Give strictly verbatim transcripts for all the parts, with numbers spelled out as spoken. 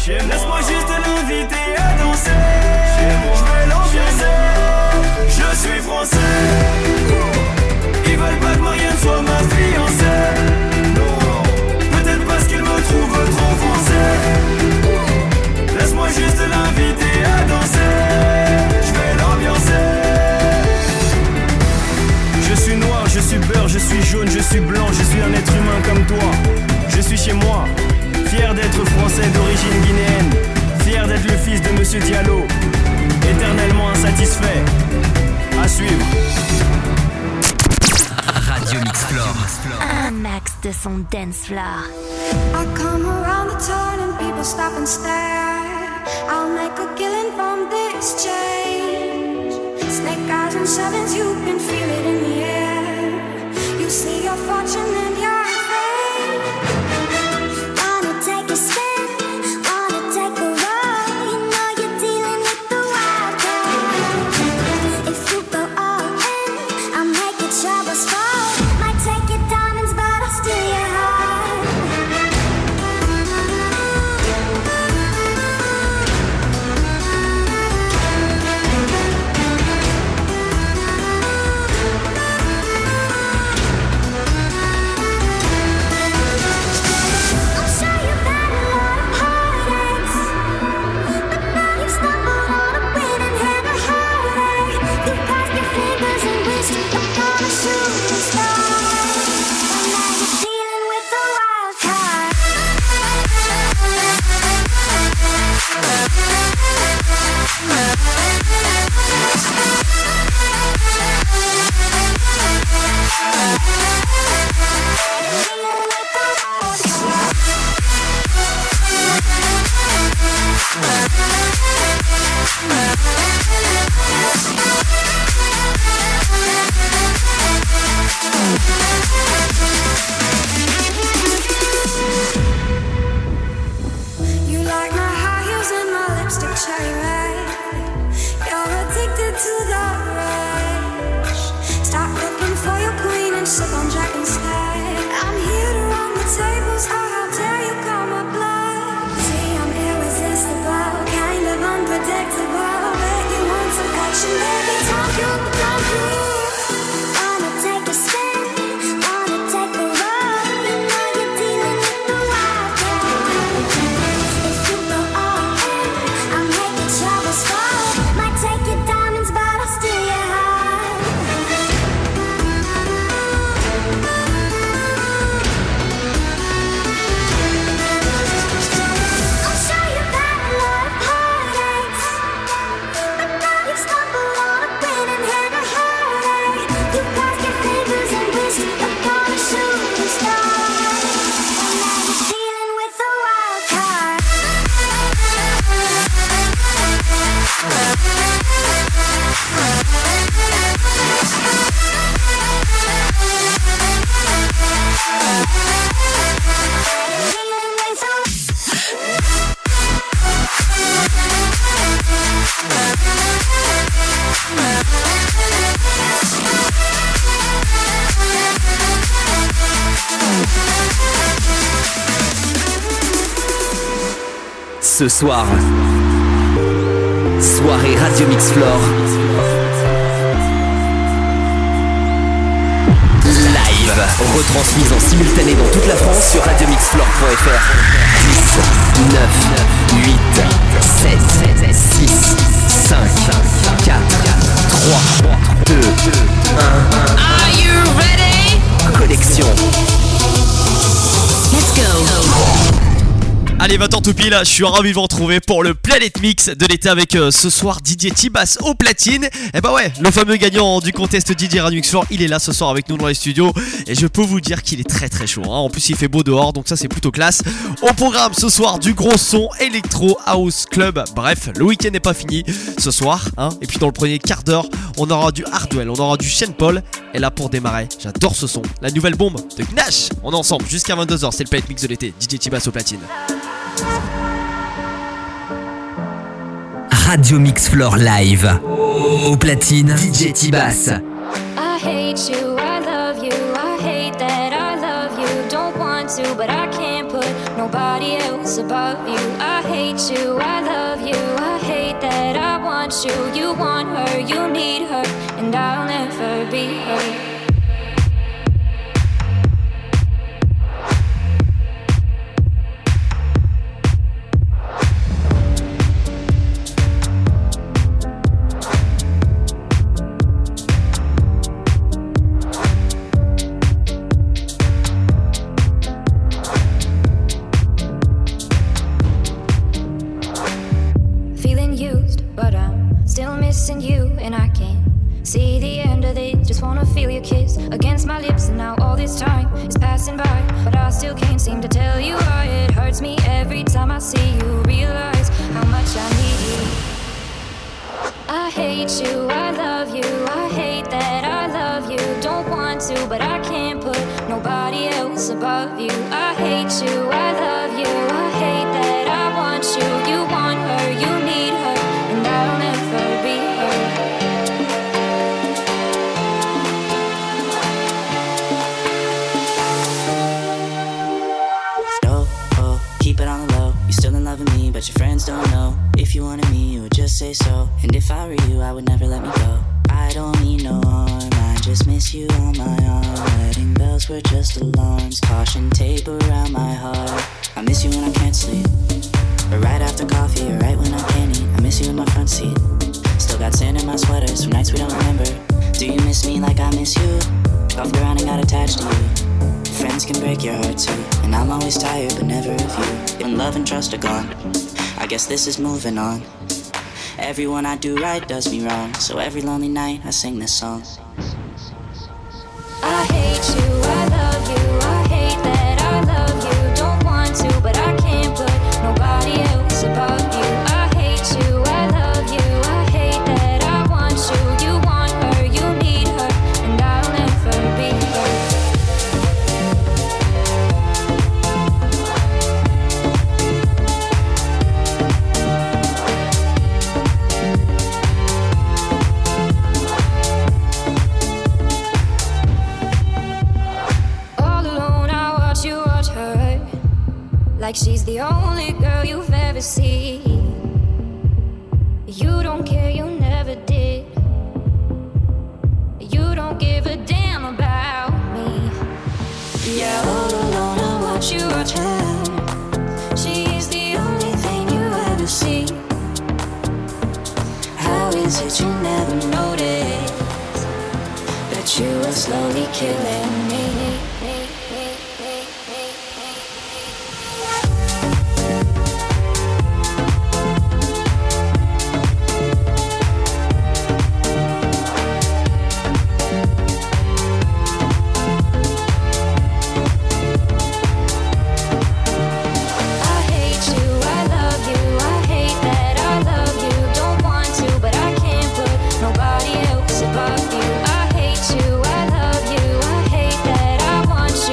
Laisse-moi juste l'inviter à danser. Je vais l'ambiancer. Je suis français. Ils veulent pas que Marianne soit ma fiancée. Non, peut-être parce qu'ils me trouvent trop français. Laisse-moi juste l'inviter à danser. Je vais l'ambiancer. Je suis noir, je suis beurre, je suis jaune, je suis blanc, je suis un être humain comme toi. Je suis chez moi, fier d'être français d'origine guinéenne, fier d'être le fils de Monsieur Diallo, éternellement insatisfait. À suivre. Radio Mix Floor. Un max de son dance floor. I come around the turn and people stop and stare. I'll make a killing from this change. Snake eyes and sevens, you can feel it in the air. You see your fortune and your fame. Wanna take a spin, wanna take a ride. You know you're dealing with the wild card. If you go all in, I'll make your troubles fall. Might take your diamonds, but I'll steal your heart. Ce soir, soirée Radio Mix Floor. Live, retransmise en simultané dans toute la France sur radio mix floor point f r. dix, neuf, huit, sept, six, cinq, quatre, trois, deux, un. Are you ready? Connexion. Let's go. Allez, va-t'en tout pile, je suis ravi de vous retrouver pour le Planet Mix de l'été avec euh, ce soir Didier Tibas au platine. Et bah ouais, le fameux gagnant du contest Didier Radio Mix Floor, il est là ce soir avec nous dans les studios. Et je peux vous dire qu'il est très très chaud, hein. En plus il fait beau dehors, donc ça c'est plutôt classe. Au programme ce soir, du gros son, électro, house, club. Bref, le week-end n'est pas fini ce soir, hein. Et puis dans le premier quart d'heure, on aura du Hardwell, on aura du Sean Paul. Et là pour démarrer, j'adore ce son, la nouvelle bombe de Gnash. On est ensemble jusqu'à vingt-deux heures, c'est le Planet Mix de l'été, Didier Tibas au platine. Radio Mix Floor Live. Au platine, D J Tibas. I hate you, I love you, I hate that I love you. Don't want to, but I can't put nobody else above you. I hate want you, you want her, you need her, and I'll never be her. Missing you and I can't see the end of it. Just wanna feel your kiss against my lips, and now all this time is passing by, but I still can't seem to tell you why. It hurts me every time I see you, realize how much I need you. I hate you, I love you, I hate that I love you. Don't want to, but I can't put nobody else above you. I hate you, I love you, I hate that I want you. You want her, you need her, and I'll never be her. No, oh, keep it on the low. You still in love with me, but your friends don't know. If you wanted me, you would just say so. And if I were you, I would never let me go. I don't mean no harm, I just miss you on my arm. Wedding bells were just alarms, caution tape around my heart. I miss you when I can't sleep, or right after coffee, or right when I can't eat. I miss you in my front seat. Still got sand in my sweaters from nights we don't remember. Do you miss me like I miss you? Golfed around and got attached to you. Friends can break your heart too, and I'm always tired but never of you. When love and trust are gone, I guess this is moving on. Everyone I do right does me wrong, so every lonely night I sing this song. I hate you, I love you, I hate that I love you. Don't want to, but I can't put nobody else above you. I hate you, I love you, I hate that I want you. You want her, you need her, and I'll never be her. Like she's the only girl you've ever seen. You don't care, you never did. You don't give a damn about me. Yeah, all alone I watch you watch her. She's the only thing you ever see. How is it you never noticed that you are slowly killing me? Nobody else above you. I hate you, I love you, I hate that I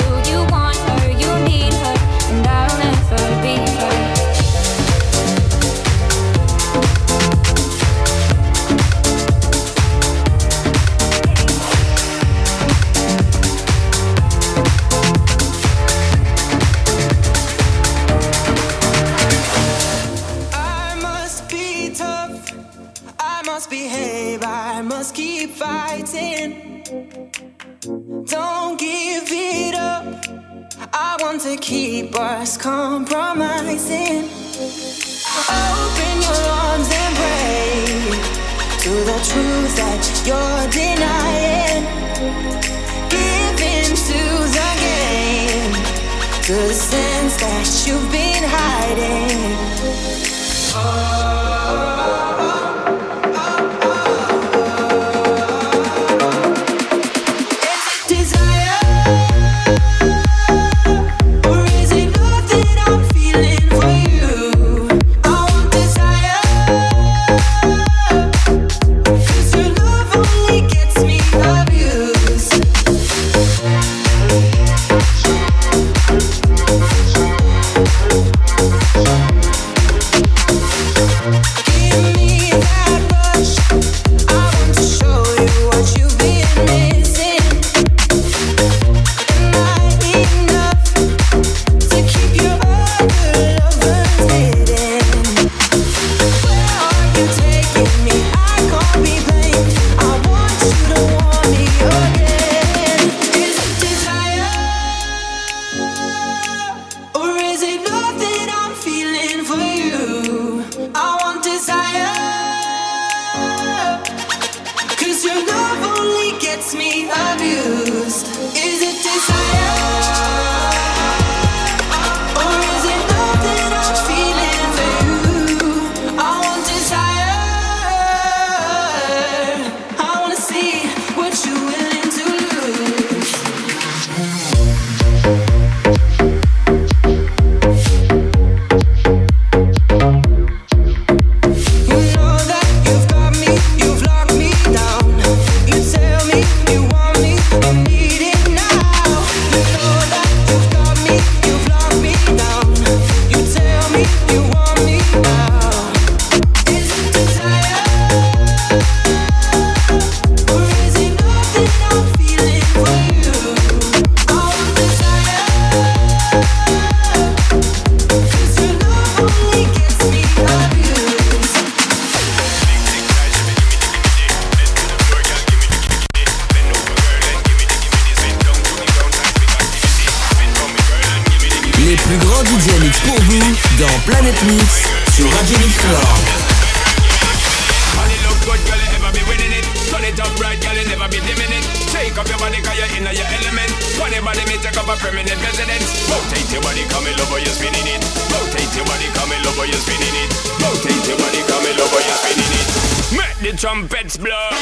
Don't give it up. I want to keep us compromising. Open your arms and break to the truth that you're denying. Give in to the game, to the sense that you've been hiding. Oh. Les plus grands D J Mix pour vous dans Planet Mix sur Radio Mix Floor. Good girl, you ever be winning it. Turn it up right, girl, you never be dimming it. Shake up your body, cause you're in your element. When your body may take up a permanent residence. Rotate your body, come in love, you're spinning it. Rotate your body, come in love, you're spinning it. Rotate your body, come in love, you're spinning it. Make the trumpets blow.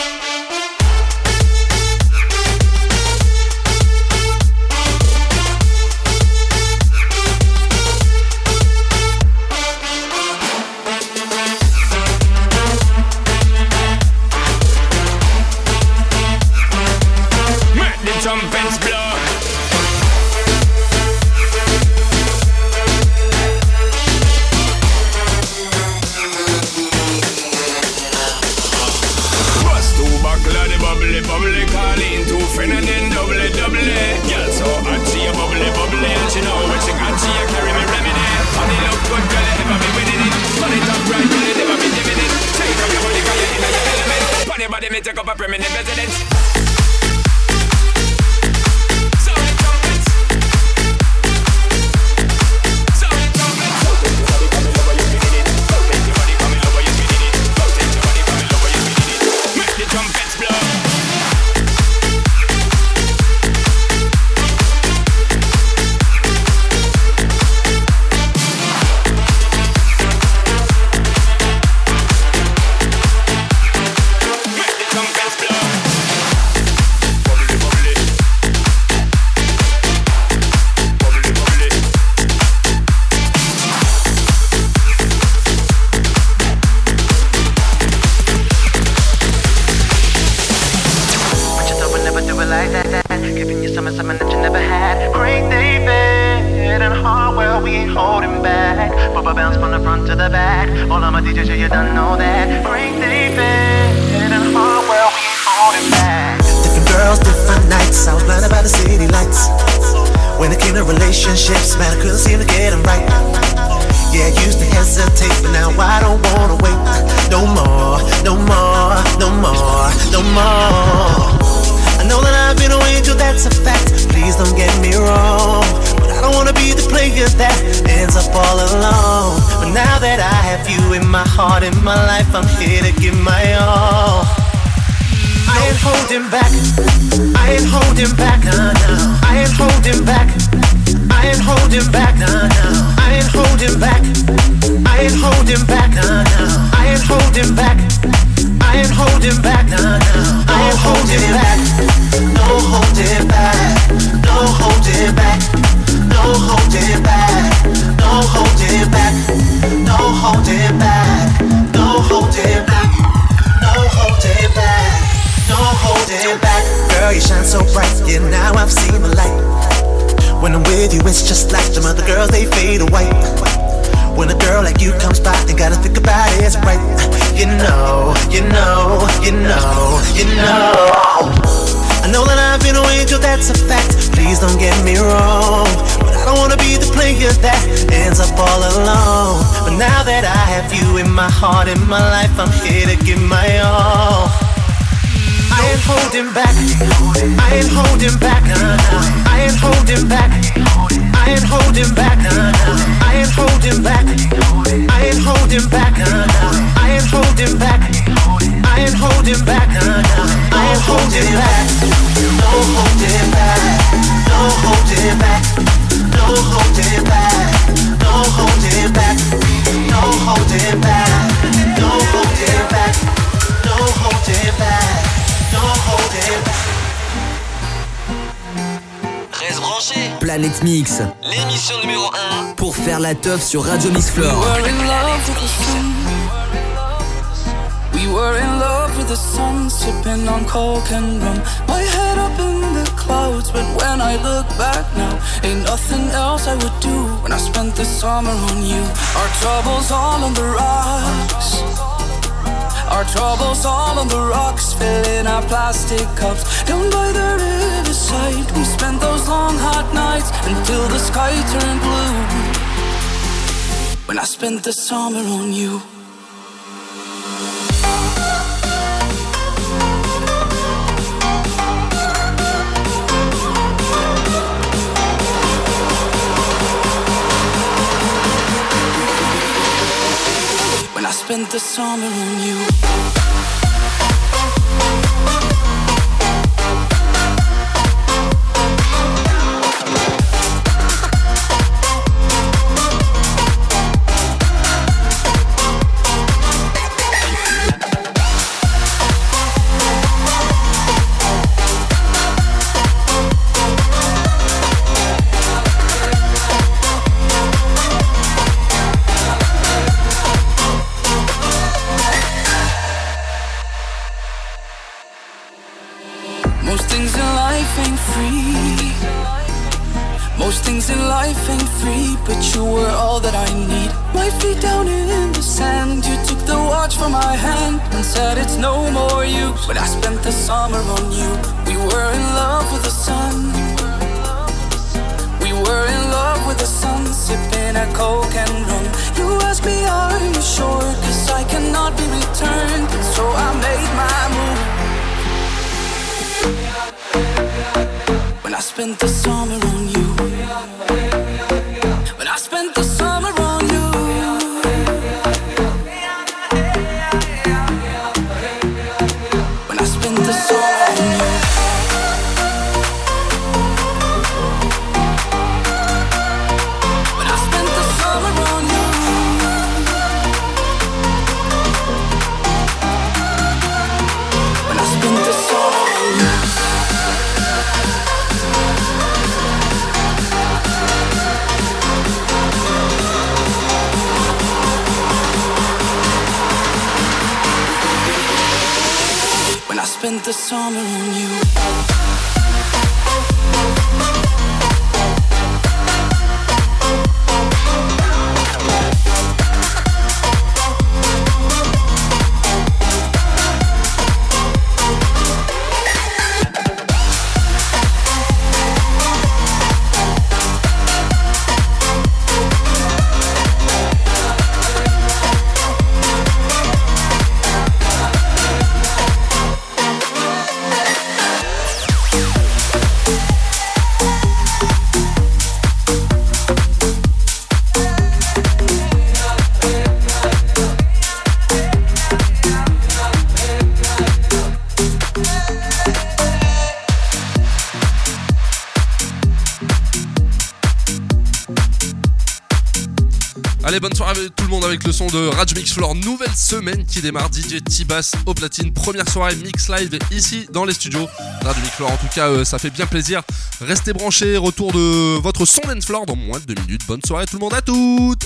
Trumpets blow. Bust two buckle of the bubbly, bubbly. Call in two friend and then double it, double it. Girl so hot she a bubbly, bubbly. And she know when she got she a carry me remedy. Funny look good girl, you ever be winning it. Funny top right, girl, you never be giving it. Shake up your body, cause you're in your element. Funny body may take up a permanent residence. Relationships, man, I couldn't seem to get them right. Yeah, I used to hesitate, but now I don't wanna wait. No more, no more, no more, no more. I know that I've been an angel, that's a fact. Please don't get me wrong, but I don't wanna be the player that ends up all alone. But now that I have you in my heart, in my life, I'm here to give my all. I ain't holding back, I ain't holding back, nah, nah. I ain't holding back, I ain't holding back, nah, nah. I ain't holding back, I ain't holding back, nah, nah. I ain't holding back, I ain't holding back, nah, nah. I ain't holding back, no holding back, no holding back, no holding back, no holding back, no holding back, no holding back, no holding back. No holding back. Girl, you shine so bright, yeah, now I've seen the light. When I'm with you, it's just like them other girls, they fade away. When a girl like you comes by, ain't gotta think about it, it's right. You know, you know, you know, you know. I know that I've been an angel, that's a fact. Please don't get me wrong, but I don't wanna be the player that ends up all alone. But now that I have you in my heart, in my life, I'm here to give my all. I ain't holding back, I ain't holding back, nah, nah. I ain't holding back, I ain't holding back, nah, nah. I ain't holding back, I ain't holding back, nah, nah. I ain't holding back, I ain't holding back, nah, nah. I ain't holding back, no holding back, no holding back, no holding back, no holding back, no holding back, no holding back, no holding back. Reste branché. Planète Mix, l'émission numéro un pour faire la teuf sur Radio Mix Floor. We were in love with the sun. We were in love with the sun, sipping on coke and rum. My head up in the clouds, but when I look back now, ain't nothing else I would do when I spent the summer on you. Our troubles all on the rocks. Our troubles all on the rocks, filling our plastic cups. Down by the riverside, we spent those long hot nights until the sky turned blue. when I spent the summer on you. When I spent the summer on you. Most things in life ain't free, but you were all that I need. My feet down in the sand, you took the watch from my hand and said it's no more use. But I spent the summer on you. We were in love with the sun. We were in love with the sun, sipping a coke and rum. You ask me, are you sure? Cause I cannot be returned. So I made my move. When I spent the summer on you. When I spent the summer on you. When I spent the summer on you. When I spent the summer on you. When I spent the summer on you. When I spent the summer on you. Allez, bonne soirée avec tout le monde avec le son de Radio Mix Floor. Nouvelle semaine qui démarre. D J T-Bass au platine. Première soirée Mix Live ici dans les studios Radio Mix Floor. En tout cas, euh, ça fait bien plaisir. Restez branchés. Retour de votre son dance floor dans moins de deux minutes. Bonne soirée tout le monde, à toutes.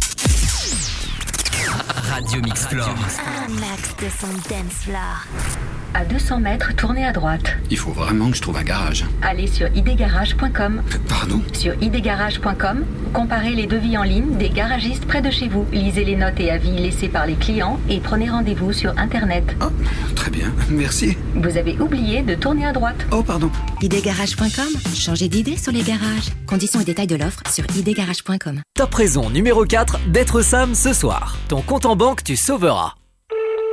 Radio Mix Floor. Un max de son dance floor. À deux cents mètres, tournez à droite. Il faut vraiment que je trouve un garage. Allez sur idgarage point com. Pardon ? Sur idgarage point com, comparez les devis en ligne des garagistes près de chez vous. Lisez les notes et avis laissés par les clients et prenez rendez-vous sur Internet. Oh, très bien, merci. Vous avez oublié de tourner à droite. Oh, pardon. idgarage point com. Changez d'idée sur les garages. Conditions et détails de l'offre sur idgarage point com. Top raison numéro quatre d'être Sam ce soir. Ton compte en banque, tu sauveras. Allô ?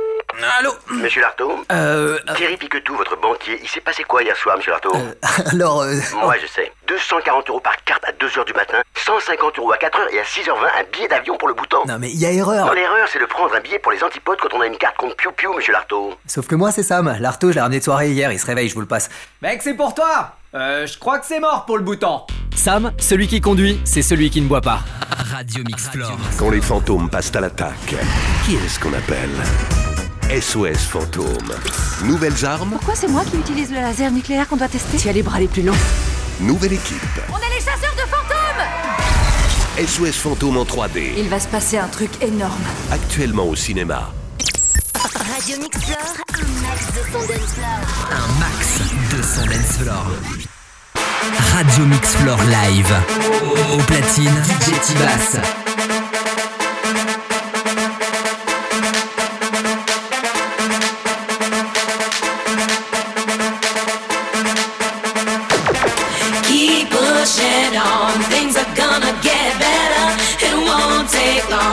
Monsieur Lartaud ? Euh... Thierry Piquetou, votre banquier, il s'est passé quoi hier soir, monsieur Lartaud ? euh, Alors... Euh... Moi, je sais. deux cent quarante euros par carte à deux heures du matin, cent cinquante euros à quatre heures et à six heures vingt, un billet d'avion pour le Bhoutan. Non mais il y a erreur. Non, l'erreur, c'est de prendre un billet pour les antipodes quand on a une carte contre Piu Piu, monsieur Lartaud. Sauf que moi, c'est Sam. Lartaud, je l'ai ramené de soirée hier, il se réveille, je vous le passe. Mec, c'est pour toi. Euh, je crois que c'est mort pour le Bhoutan. Sam, celui qui conduit, c'est celui qui ne boit pas. Radio Mix Floor. Quand les fantômes passent à l'attaque, qui est-ce qu'on appelle ? S O S Fantôme. Nouvelles armes. Pourquoi c'est moi qui utilise le laser nucléaire qu'on doit tester ? Tu as les bras les plus longs. Nouvelle équipe. On est les chasseurs de fantômes ! S O S Fantôme en trois D. Il va se passer un truc énorme. Actuellement au cinéma. Radio Mix Floor, un max de son dance floor. Un max de son dance floor. Radio Mix Floor live. Au platine, D J T-Bass. Keep pushing on, things are gonna get better. It won't take long.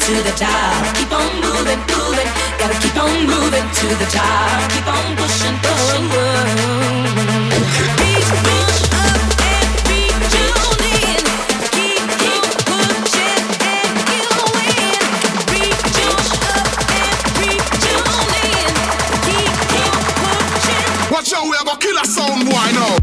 to the top. Keep on moving, moving. Gotta keep on moving to the top. Keep on pushing, pushing. Reach, push up and reach on in. Keep, keep pushing and you win. Reach up and reach on in. Keep, keep pushing. Watch out, we are gonna kill a sound boy now.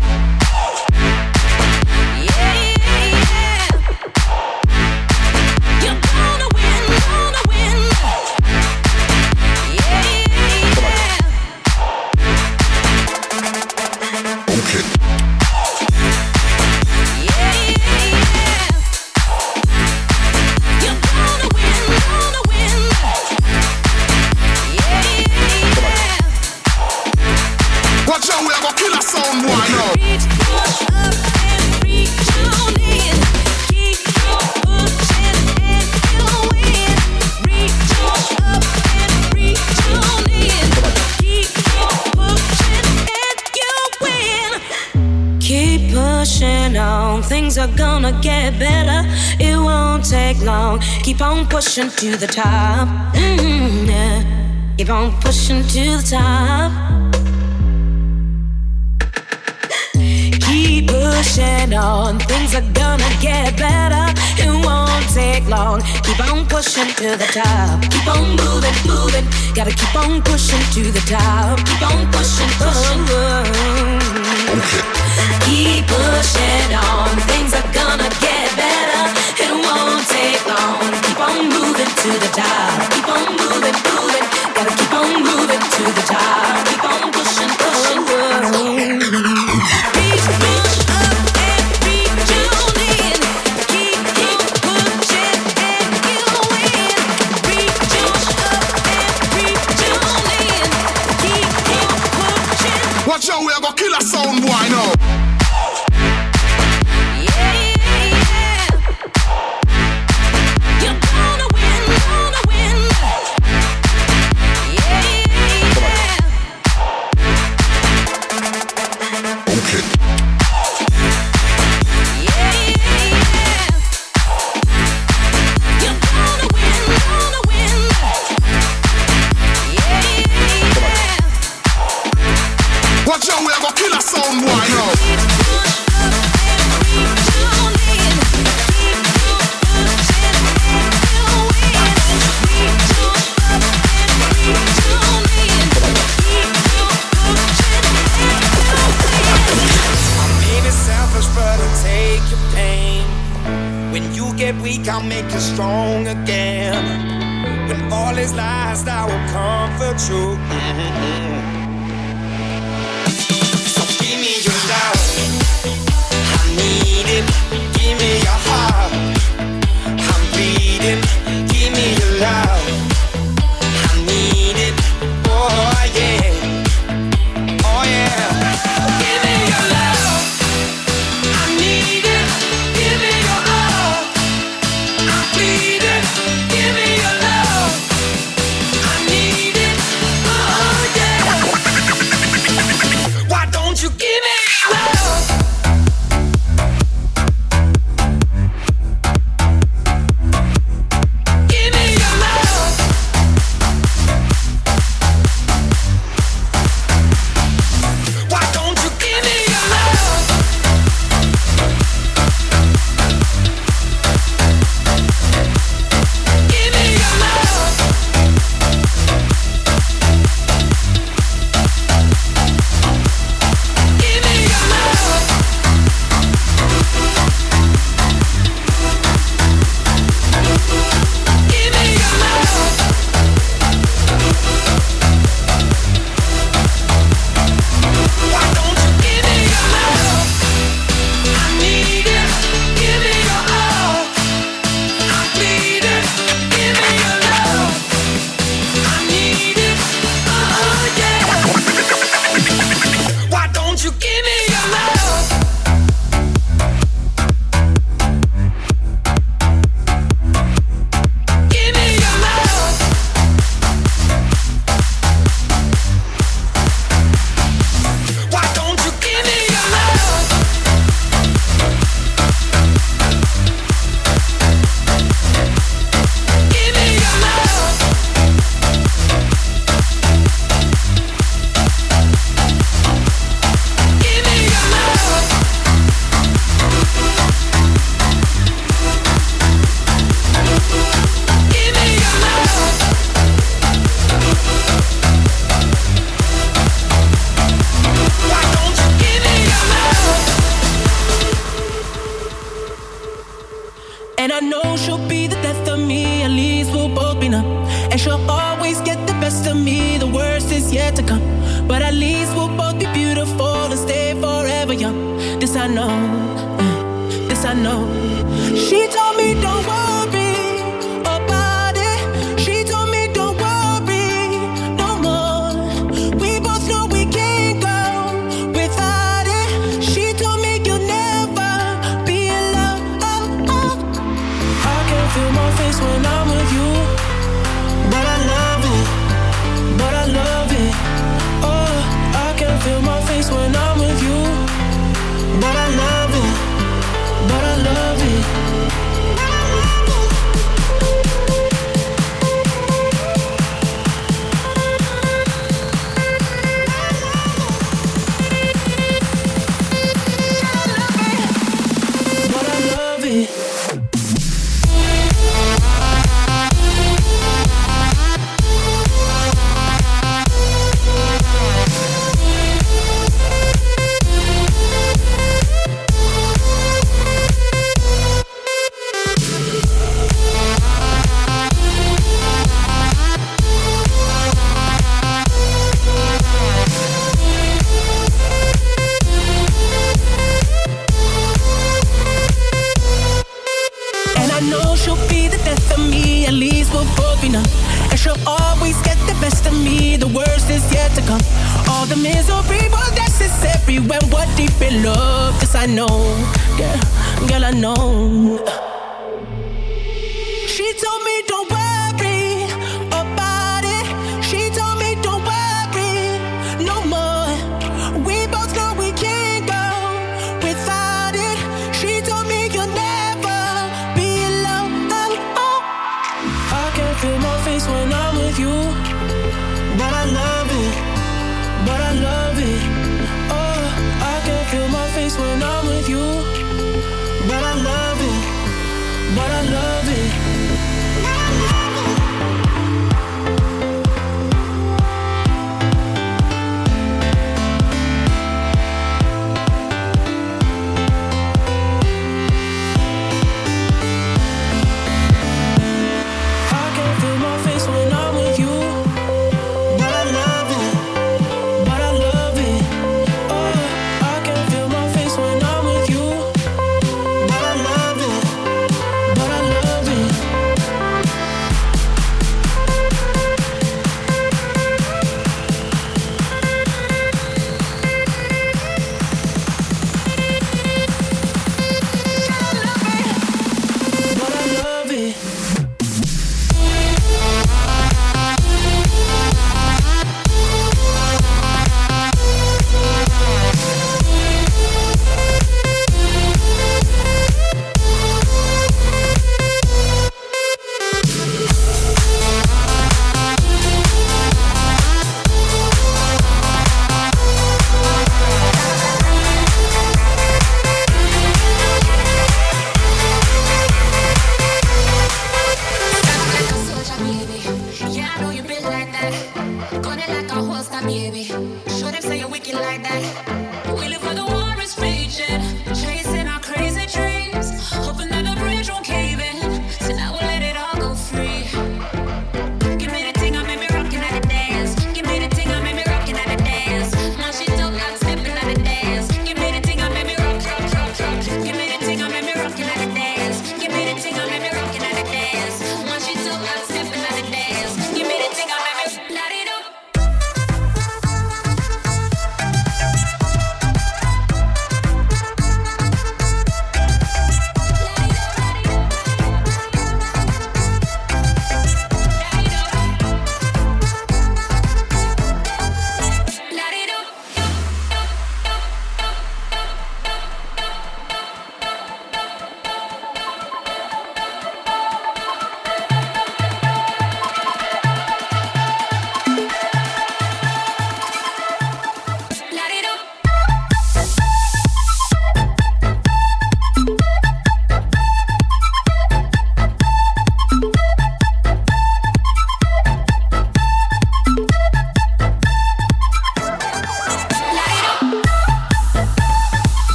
Things are gonna get better, it won't take long. Keep on pushing to the top. Mm-hmm, yeah. Keep on pushing to the top. Keep pushing on, things are gonna get better, it won't take long. Keep on pushing to the top. Keep on moving, moving. Gotta keep on pushing to the top. Keep on pushing, pushing. Okay. Keep pushing on, things are gonna get better, it won't take long. Keep on moving to the top. Keep on moving, moving. Gotta keep on moving to the top. Keep on pushing, pushing. Reach, push up and reach on in. Keep, keep pushing and you win. Reach up and reach on in. Keep, keep pushing. Watch out, we are gonna kill a sound boy now. Watch out, we are gonna kill a sound boy now. I'll make you strong again. When all is lost, I will comfort you. Mm-hmm. So give me your love, I need it. Give me your heart, I'm bleeding. Give me your love, I need it. Oh yeah, oh yeah. Give me your love, I need it. Give me your love, I'm bleeding. Give me your love, I need it. Oh yeah. Why don't you give me your love? is yet to come. But at least we'll both be beautiful and stay forever young. This I know, uh, this I know. She told me don't worry about it. She told me don't worry no more. We both know we can't go without it. She told me you'll never be alone. Oh, oh. I can feel my face when I'm with you, but I love it, but I love it. Oh, I can feel my face when I'm with you, but I love it, but I love it. But I love it. And I know she'll be the death of me, at least we'll both be numb. And she'll always get the best of me, the worst is yet to come. All the misery was necessary when we're deep in love. This I know, yeah, girl I know. She told me don't worry about it. She told me don't worry no more. We both know we can't go without it. She told me you'll never be alone. Oh, oh. I can feel my face when I'm with you, but I love it, but I love it. Oh, I can feel my face when I'm with you, but I love it, but I love it. I can feel my face when I'm with you, but I love it, but I love it. Oh, I can feel my face when I'm with you, but I love it, but I love it. But I love it. Yeah, I know you been like that. Got it like a holster, baby. Show them say you're wicked like that. We live where the war is raging, chasing our crazy dreams, hoping that the bridge won't cave in. So now we'll let it all go free. Give me the thing, I made me rockin' at the dance. Give me the thing, I made me rockin' at the dance. Now she talk, I'm stepping at the dance. Give me the thing, I made me rock, rock, rock, rock. Give me the thing, I made me rockin' at the dance. Give me the thing, I made me rockin' at the dance. Now she talk, I'm stepping at the dance. Give me the thing, I made me light it up.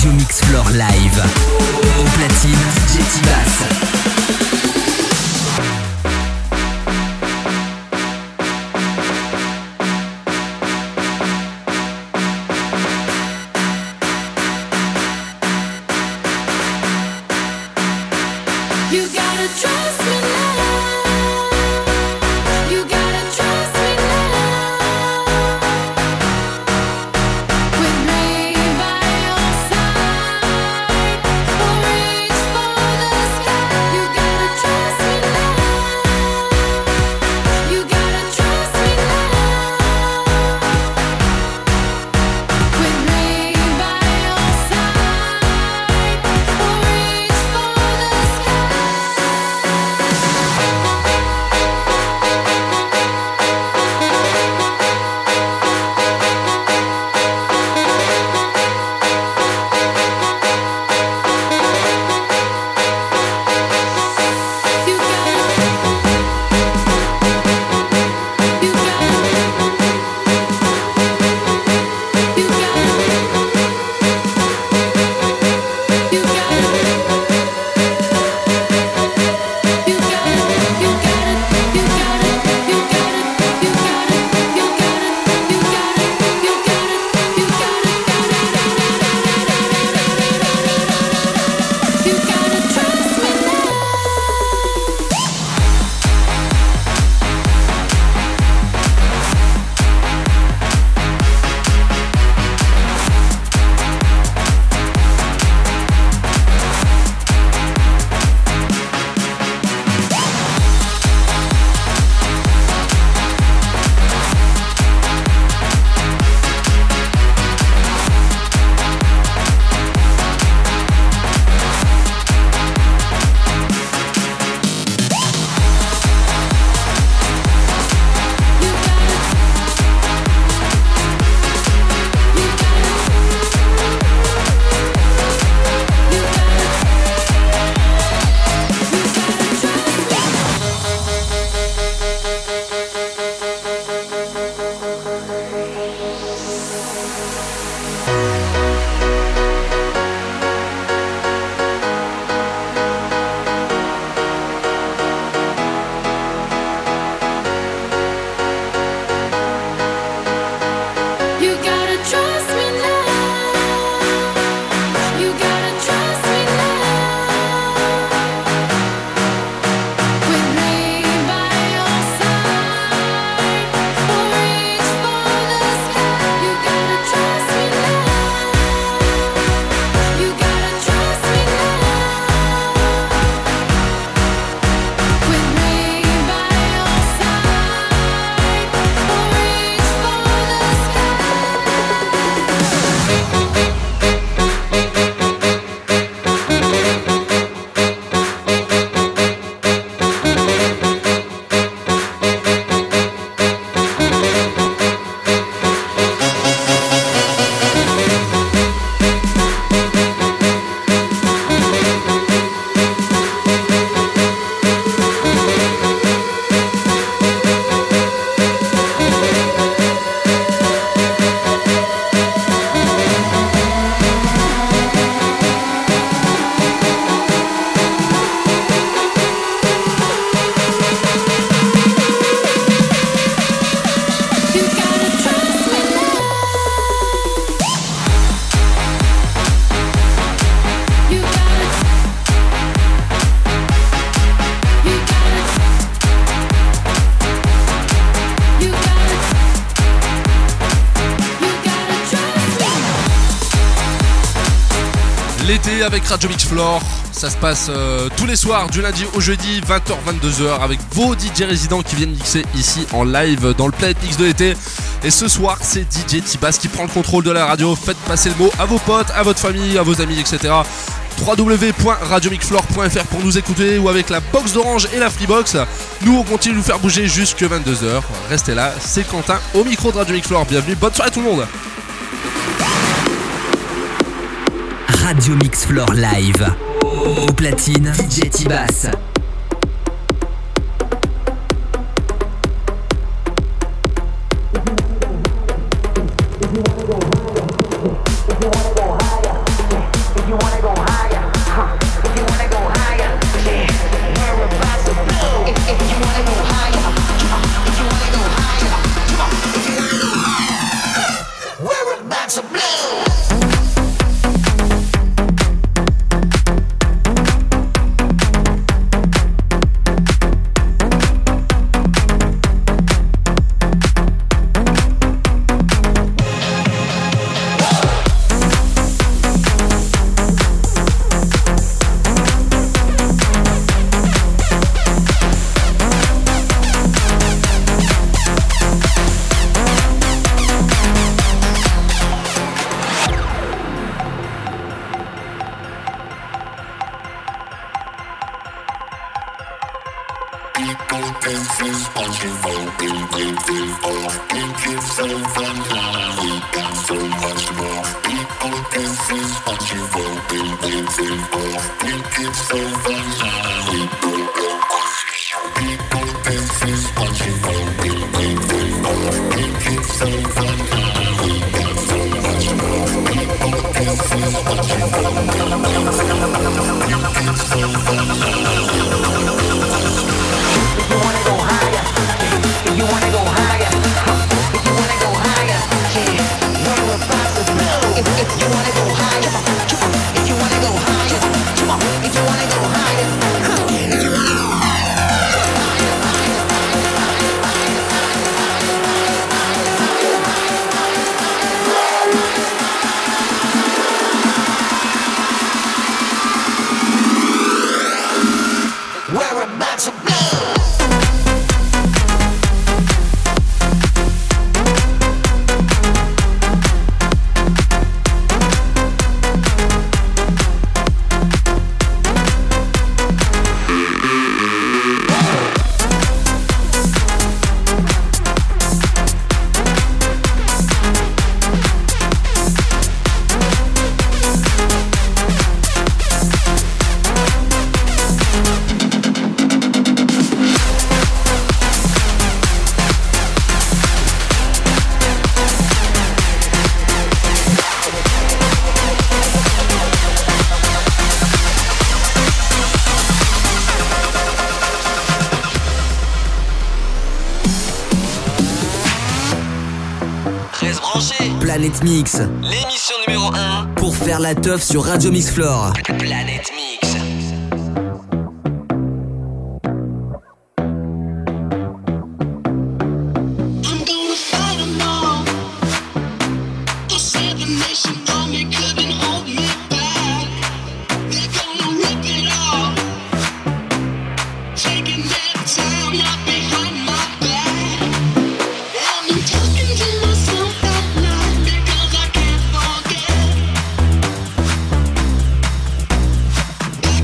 Radio Mix Floor Live. Au platine, D J T-Bass. You gotta trust me now. You gotta trust me now. With me by your side, we'll reach for the sky. You gotta trust me now. You gotta trust me now. With me by your side, we'll reach for the sky. You gotta trust me now. You gotta trust me now. With me by your side, we'll reach for the sky. You gotta trust me now. You gotta trust me now. With me by your side, we'll reach for the sky. You gotta trust me now. You gotta. You gotta. You gotta. You gotta trust me. L'été avec Radio Mix Floor, ça se passe euh, tous les soirs du lundi au jeudi vingt heures vingt-deux heures avec vos D J résidents qui viennent mixer ici en live dans le Planet Mix de l'été. Et ce soir c'est D J T-Bass qui prend le contrôle de la radio. Faites passer le mot à vos potes, à votre famille, à vos amis, et cetera. w w w point radio mix floor point f r pour nous écouter ou avec la box d'Orange et la Freebox. Nous on continue de vous faire bouger jusque vingt-deux heures. Restez là, c'est Quentin au micro de Radio Mix Floor. Bienvenue, bonne soirée tout le monde. Radio Mix Floor Live. Au platine, D J T-Bass. Planète Mix, l'émission numéro un pour faire la teuf sur Radio Mix Floor. Planète Mix. Because I can't forget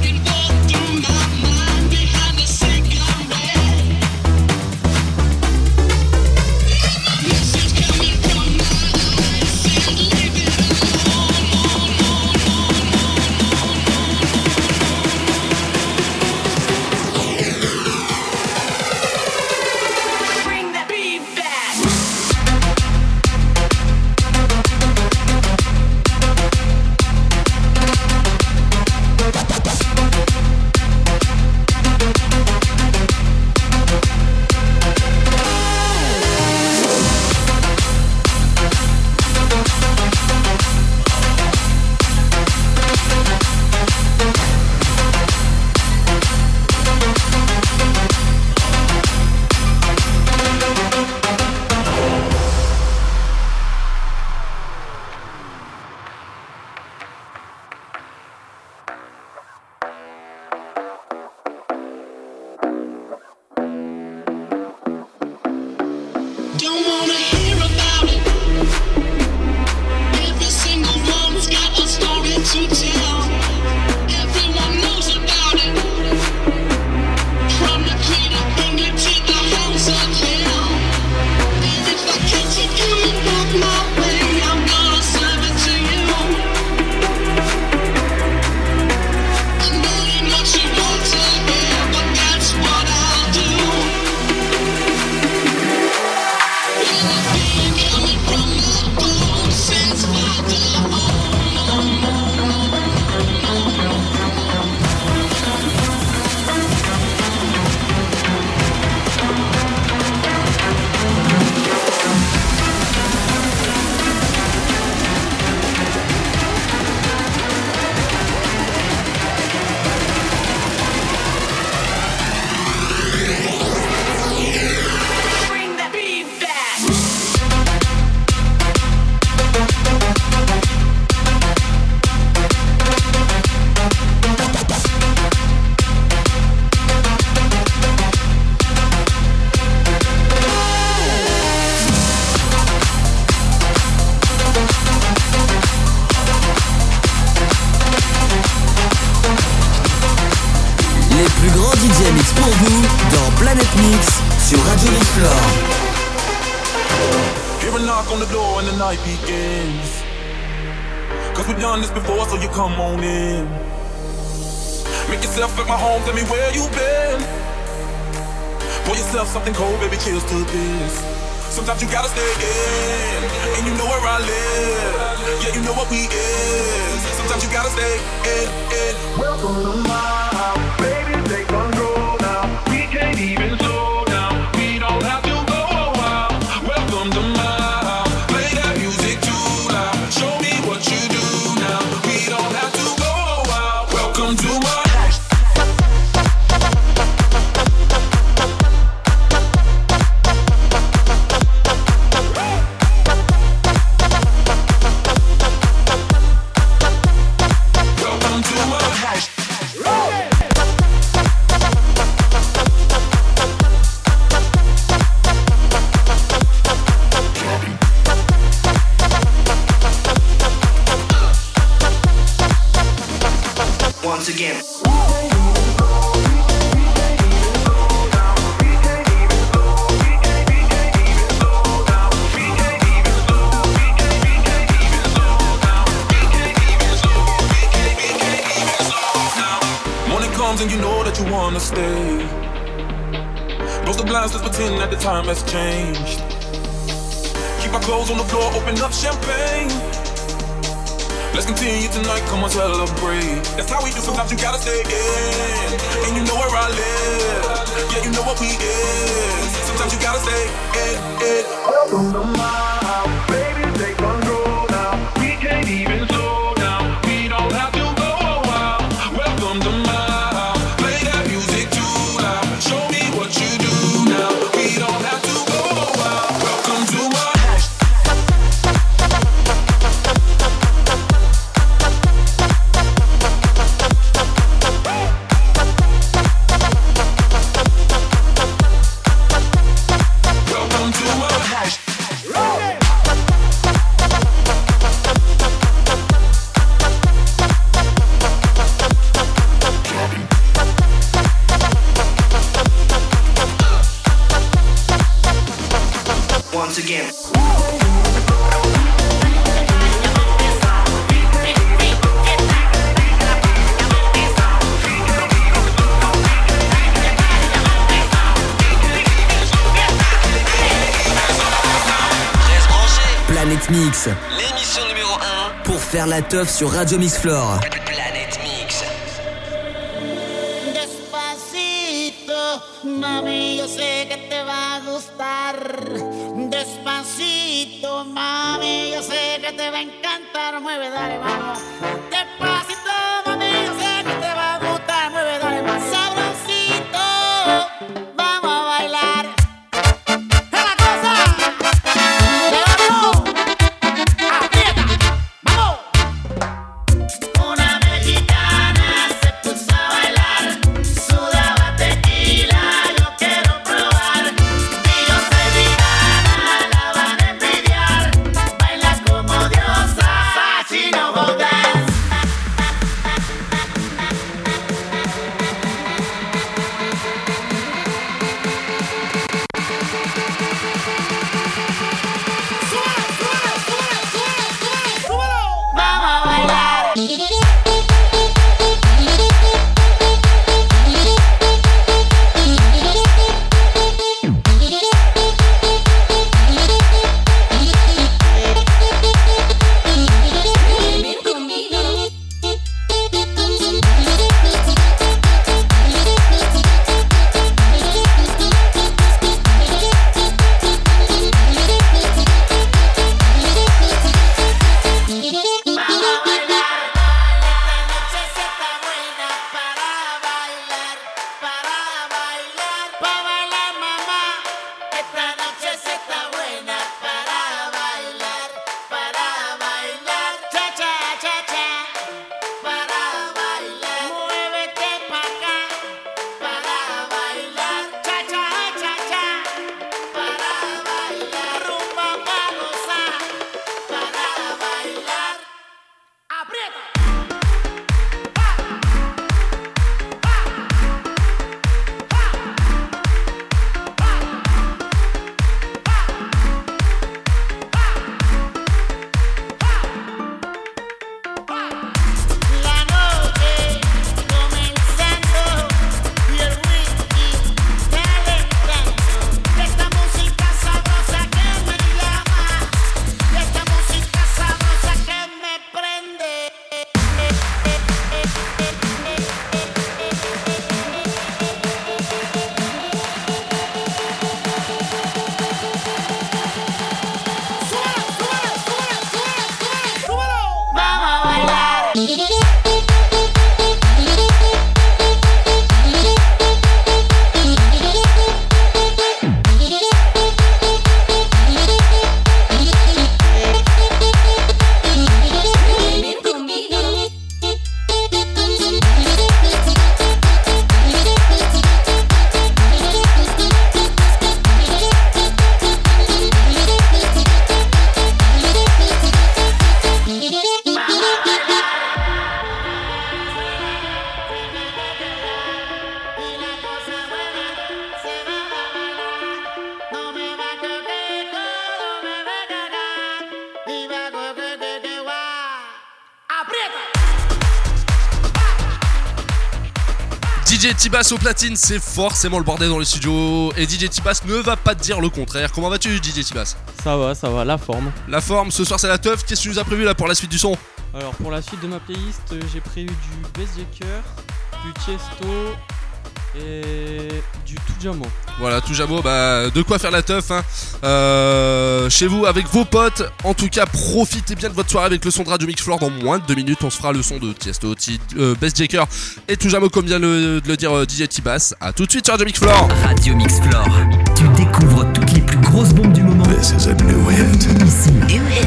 D J Mix pour vous dans Planet Mix sur Radio Mix Floor. Hear a knock on the door and the night begins. Cause we've done this before, so you come on in. Make yourself at my home, tell me where you been. Pour yourself something cold, baby, cheers to this. Sometimes you gotta stay in, and you know where I live. Yeah, you know what we is. Sometimes you gotta stay in, in. Welcome to my house, baby, take control now. We can't even slow down, we don't have to go out. Welcome to my house, play that music too loud. Show me what you do now, we don't have to go out. Welcome to my house. Once again. Morning comes and you know that you wanna stay. Close the blinds, let's pretend that the time has changed. Keep our clothes on the floor, open up champagne. Let's continue tonight, come on, celebrate. That's how we do, sometimes you gotta stay in. And you know where I live. Yeah, you know what we is. Sometimes you gotta stay in, in. Welcome to my house, baby, take control now. We can't even slow down, we don't have to go out. Welcome to my house, play that music too loud. Show me what you do now, we don't have to go out. Welcome to my house. Once again. Planet Mix, l'émission numéro un pour faire la teuf sur Radio Mix Floor. Planet Mix. Despacito, mami, yo sé que te va a gustar. Despacito, mami, yo sé que te va a encantar. Mueve, dale, vamos. Despacito, mami, yo sé que te va a gustar. Mueve, dale, más sabrosito. Vamos a bailar. ¡Es la cosa! ¡Levantó! ¡Aprieta! ¡Vamos! Una mexicana se puso a bailar. Sudaba tequila, yo quiero probar. Y yo soy vegana, la van a envidiar. Baila como diosa, así no go dance. D J T-Bass au platine, c'est forcément le bordel dans les studios. Et D J T-Bass ne va pas te dire le contraire. Comment vas-tu, D J T-Bass? Ça va, ça va, la forme. La forme, ce soir c'est la teuf. Qu'est-ce que tu nous as prévu là pour la suite du son? Alors pour la suite de ma playlist, euh, j'ai prévu du Bass Jacker, du Tiesto et du Tujamo. Voilà, Tujamo, bah de quoi faire la teuf hein. euh, chez vous avec vos potes. En tout cas, profitez bien de votre soirée avec le son de Radio Mix Floor. Dans moins de deux minutes, on se fera le son de Tiesto, T- euh, Bass Jacker et Tujamo, comme vient le, de le dire euh, D J T-Bass. A tout de suite sur Radio Mix Floor. Radio Mix Floor, tu découvres toutes les plus grosses bombes du moment. This is a new hit. Ici, new hit.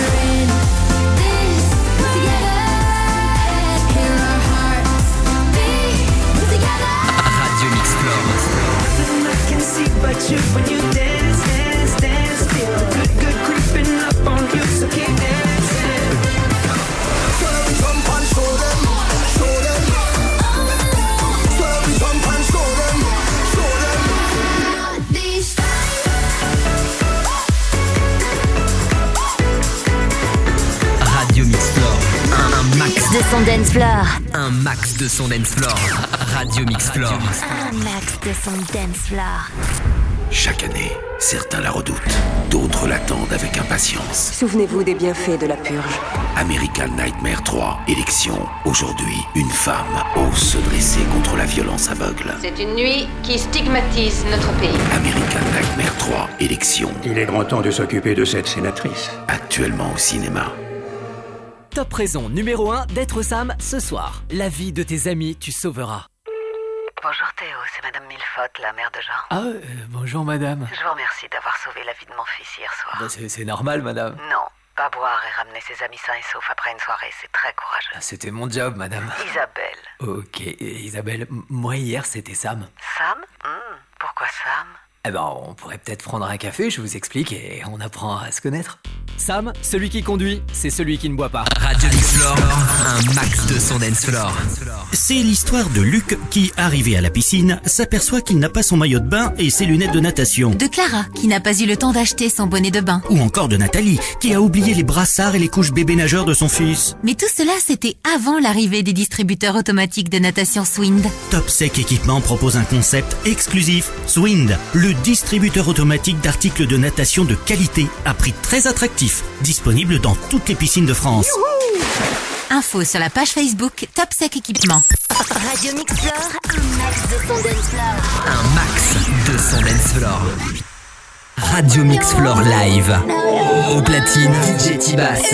Radio Mix Floor. But you, when you dance, dance, dance, feel the good, good creeping up on you, so keep dancing. Swirl, jump and show them, show them. Swirl, jump and show them, show them. These Radio Mix Floor. Un, un max de son dance floor. Un max de son dance floor. Radio Mix Floor. Un max de son dance floor. Chaque année, certains la redoutent, d'autres l'attendent avec impatience. Souvenez-vous des bienfaits de la purge. American Nightmare trois, élection. Aujourd'hui, une femme ose se dresser contre la violence aveugle. C'est une nuit qui stigmatise notre pays. American Nightmare trois, élection. Il est grand temps de s'occuper de cette sénatrice. Actuellement au cinéma. Top raison numéro un d'être Sam ce soir. La vie de tes amis, tu sauveras. Bonjour Théo, c'est Madame Millefotte, la mère de Jean. Ah, euh, bonjour madame. Je vous remercie d'avoir sauvé la vie de mon fils hier soir. Bah, c'est, c'est normal madame. Non, pas boire et ramener ses amis sains et saufs après une soirée, c'est très courageux. Ah, c'était mon job madame. Isabelle. Ok, Isabelle, m- moi hier c'était Sam. Sam hmm, Pourquoi Sam? Eh ben, on pourrait peut-être prendre un café, je vous explique, et on apprend à se connaître. Sam, celui qui conduit, c'est celui qui ne boit pas. Radio Mix Floor, un max de son dance floor. C'est l'histoire de Luc qui, arrivé à la piscine, s'aperçoit qu'il n'a pas son maillot de bain et ses lunettes de natation. De Clara, qui n'a pas eu le temps d'acheter son bonnet de bain. Ou encore de Nathalie, qui a oublié les brassards et les couches bébé nageurs de son fils. Mais tout cela, c'était avant l'arrivée des distributeurs automatiques de natation Swind. Top Sec Équipement propose un concept exclusif, Swind, le distributeur automatique d'articles de natation de qualité à prix très attractif, disponible dans toutes les piscines de France. Youhou! Info sur la page Facebook Top Sec Équipement. Radio Mix Floor, un max de son dance floor. Un max de son dance floor. Radio Mix Floor live. Au platine, D J T-Bass.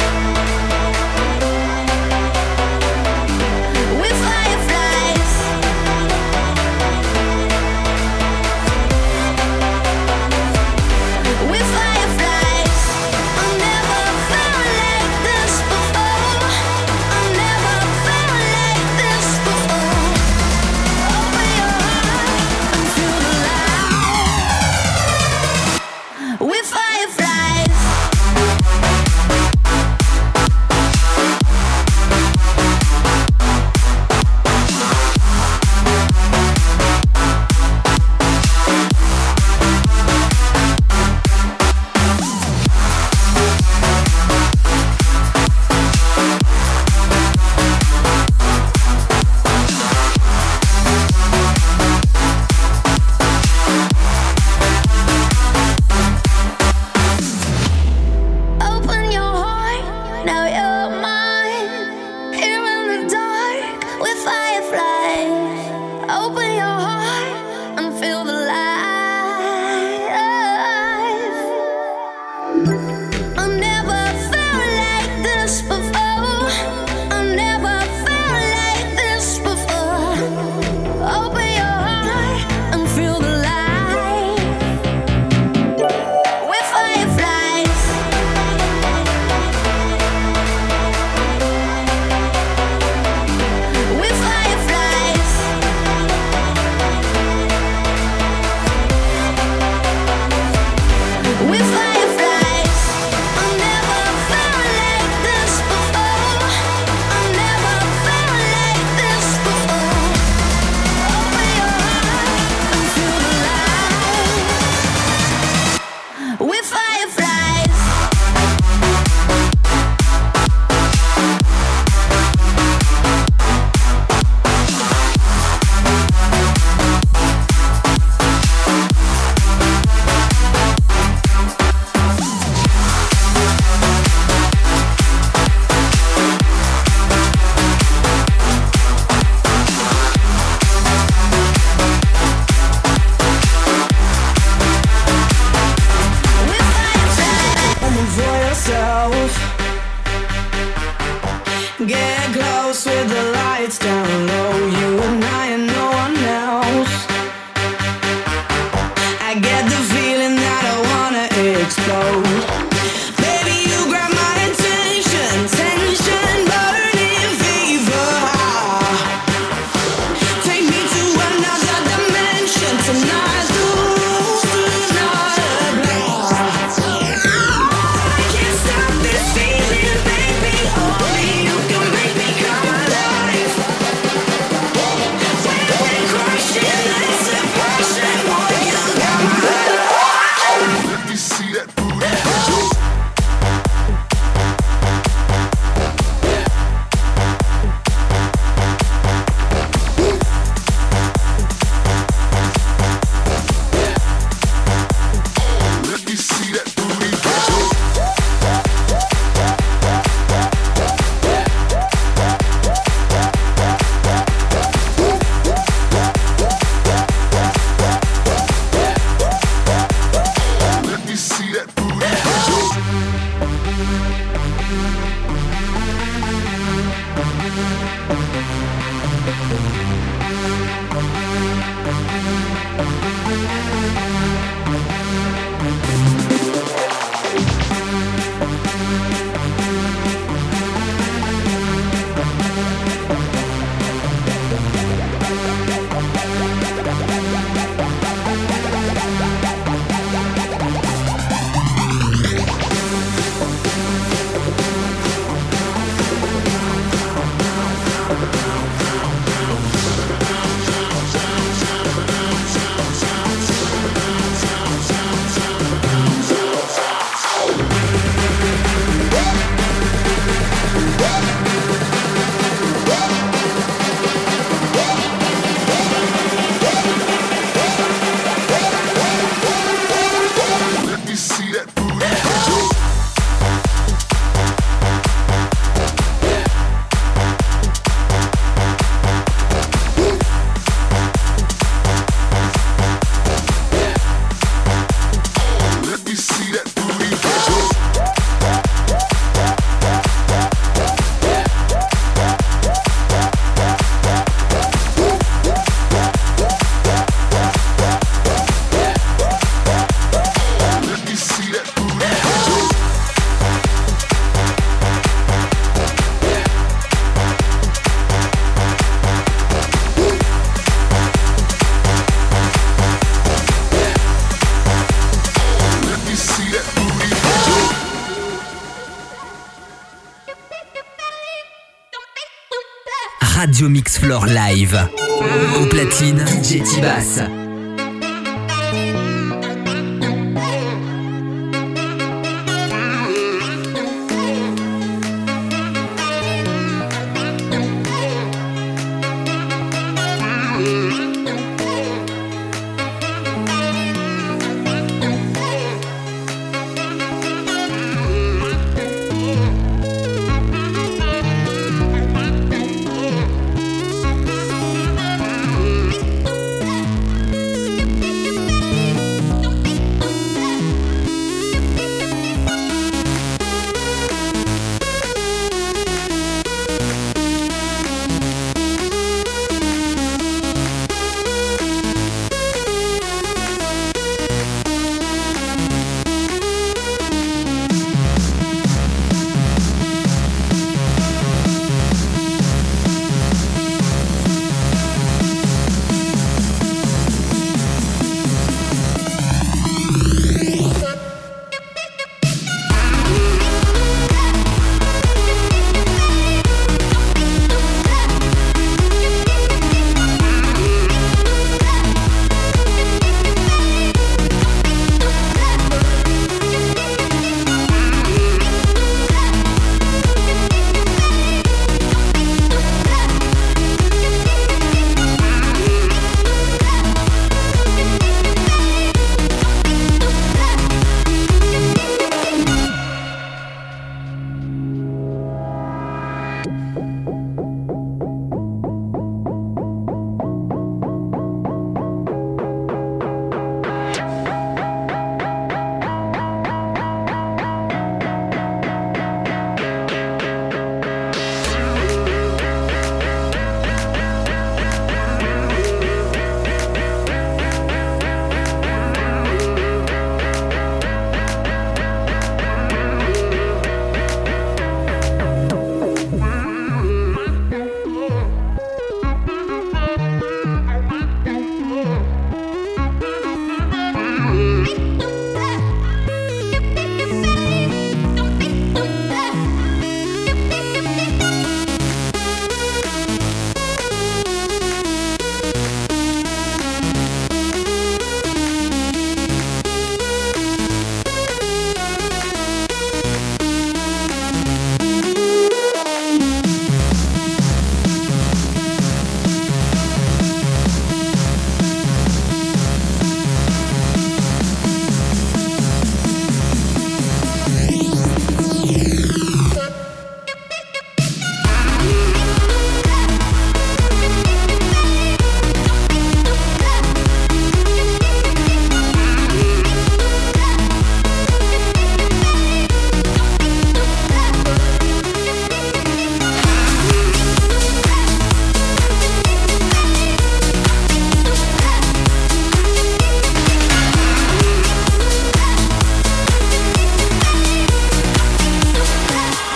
With fireflies Radio Mix Floor Live. Au platine, D J T-Bass.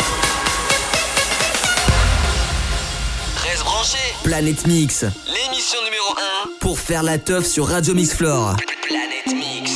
Planète Mix, l'émission pour faire la teuf sur Radio Mix Floor. Planète Mix.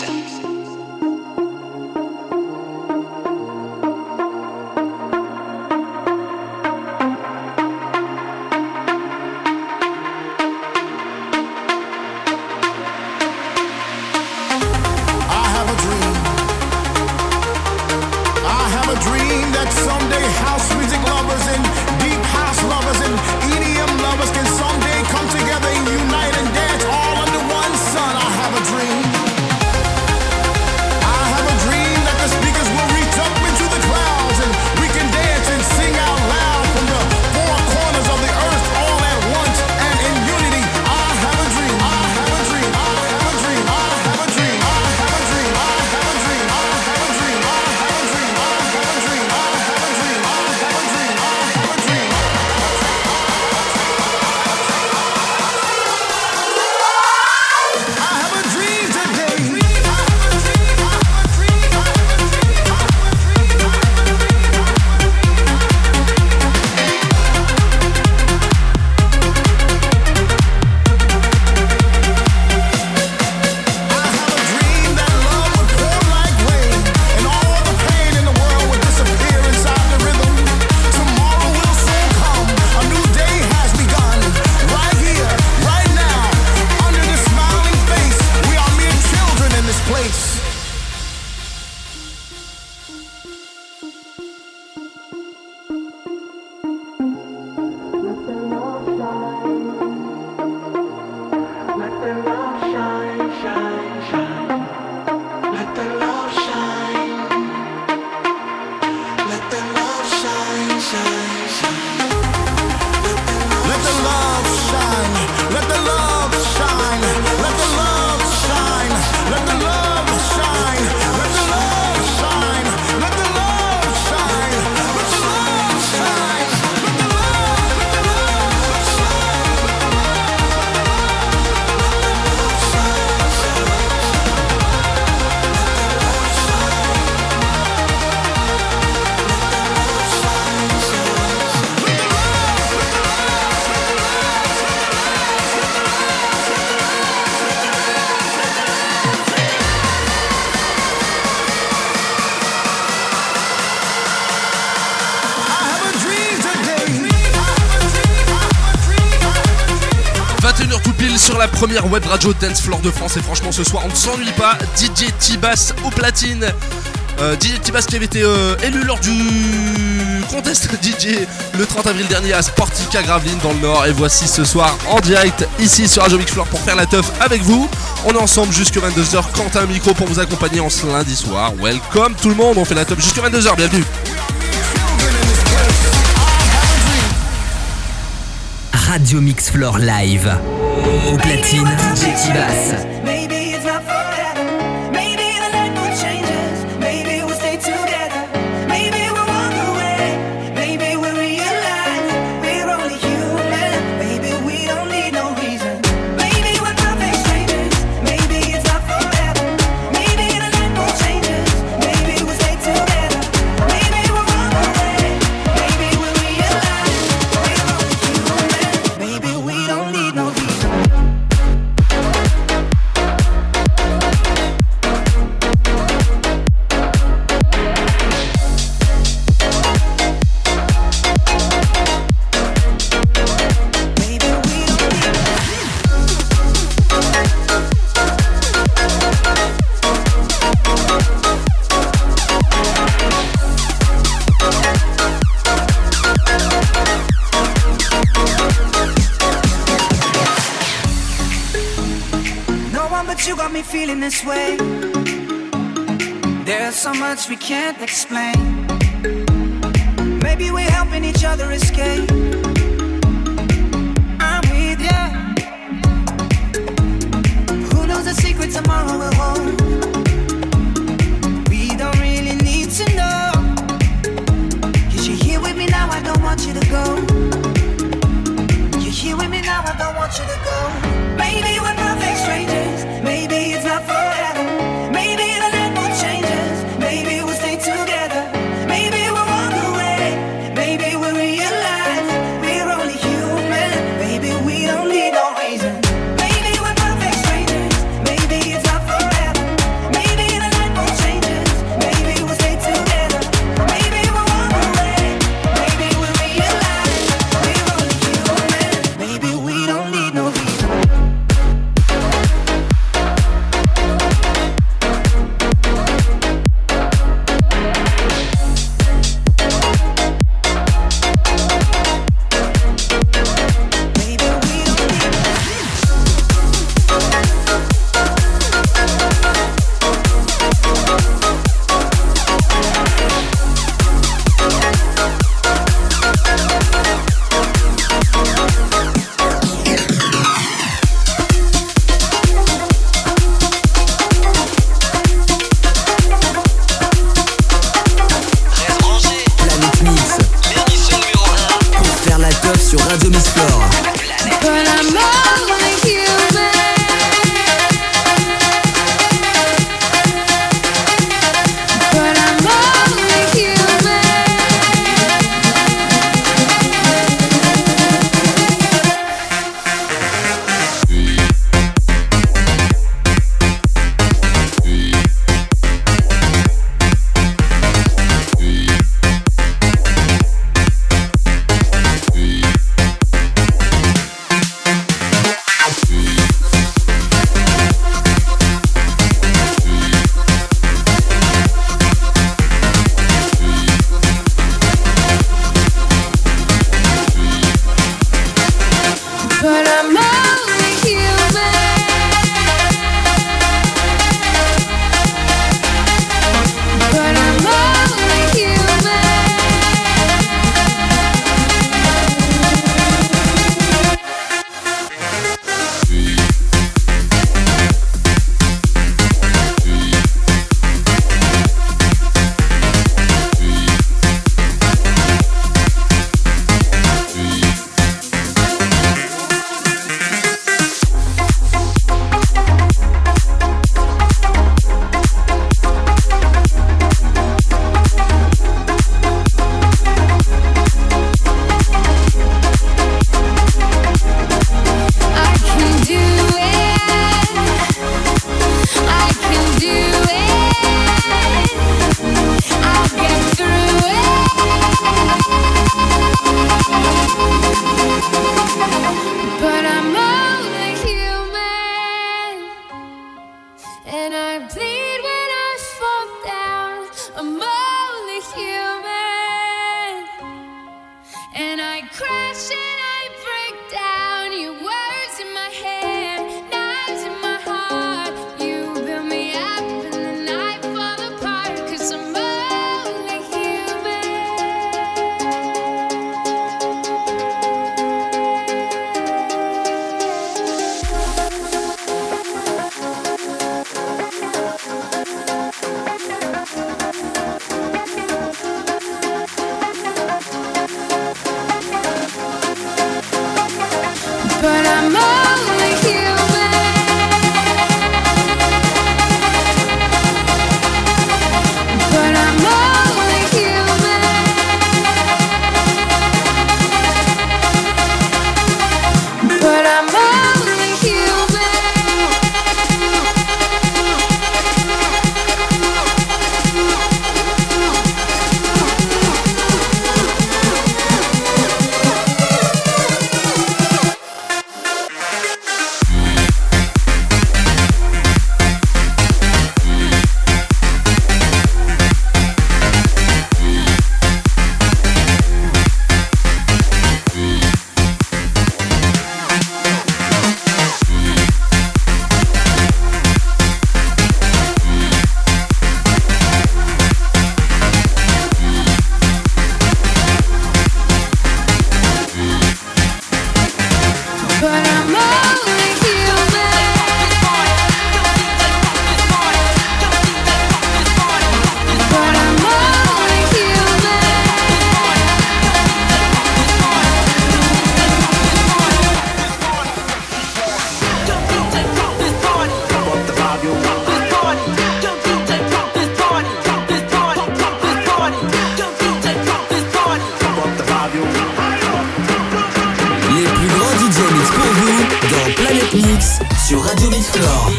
Sur la première web radio dance floor de France, et franchement ce soir on ne s'ennuie pas. D J T-Bass au platine. euh, D J T-Bass qui avait été euh, élu lors du contest D J le trente avril dernier à Sportica Gravelines dans le Nord. Et voici ce soir en direct ici sur Radio Mix Floor pour faire la teuf avec vous. On est ensemble jusqu'à vingt-deux heures. Quentin au micro pour vous accompagner en ce lundi soir. Welcome tout le monde, on fait la teuf jusqu'à vingt-deux heures, bienvenue. Radio Mix Floor Live. Au platine, D J T-Bass. Feeling this way. There's so much we can't explain. Maybe we're helping each other escape. I'm with ya. Who knows the secret tomorrow will hold? We don't really need to know. Cause you're here with me now, I don't want you to go. You're here with me now, I don't want you to go. Maybe we're perfect strangers. Maybe it's not forever. Maybe the land will change us. Maybe we'll stay together. Maybe we'll walk away. Maybe we'll realize we're only human. Maybe we don't need no reason. Maybe we're perfect. mix sur Radio Mix Floor.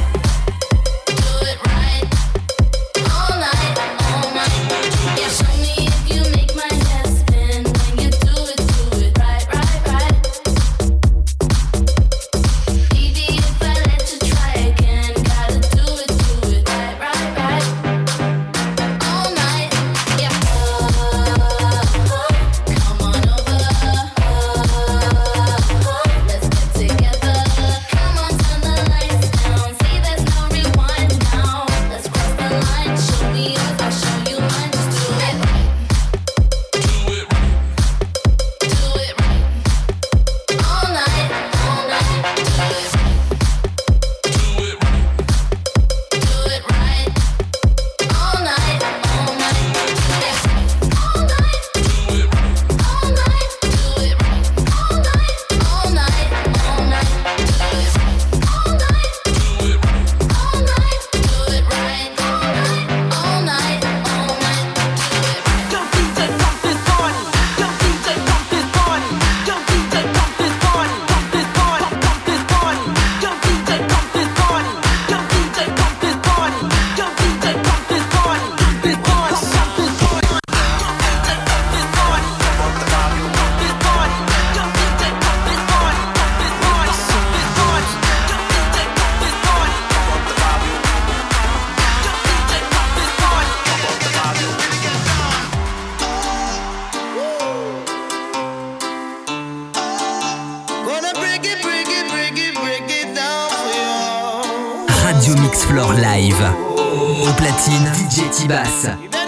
Radio Mix Floor Live. Au platine, D J T-Bass.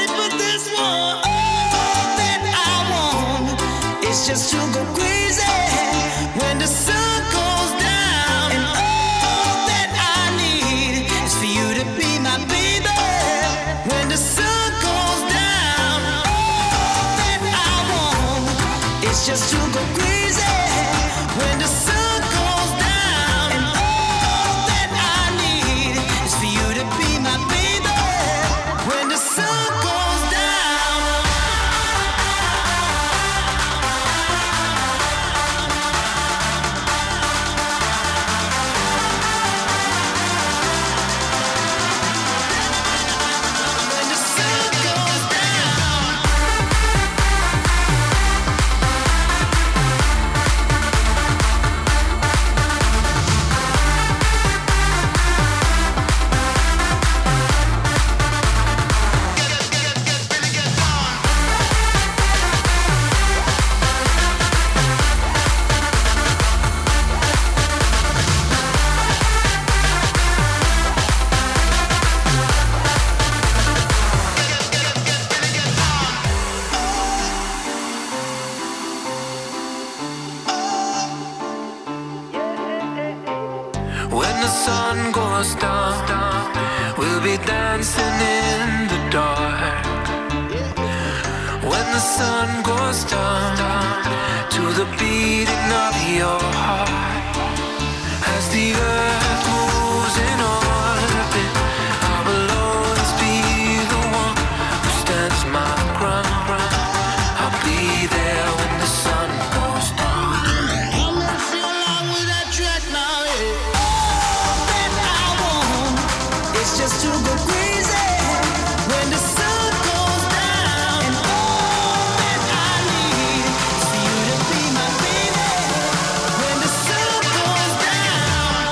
It's just to go crazy when the sun goes down. And all that I need is for you to be my baby. When the sun goes down, all that I want is just to go crazy when the sun goes down. And all that I need is for you to be my baby. When the sun goes down. When the sun goes down, we'll be dancing in the dark. When the sun goes down, to the beating of your heart. As the earth moves in orbit, I will always be the one who stands my ground. I'll be there when the sun goes down. I'm gonna sing along with that track now, yeah. All that I want is just to go crazy when the sun goes down. And all that I need is for you to be my baby when the sun goes down.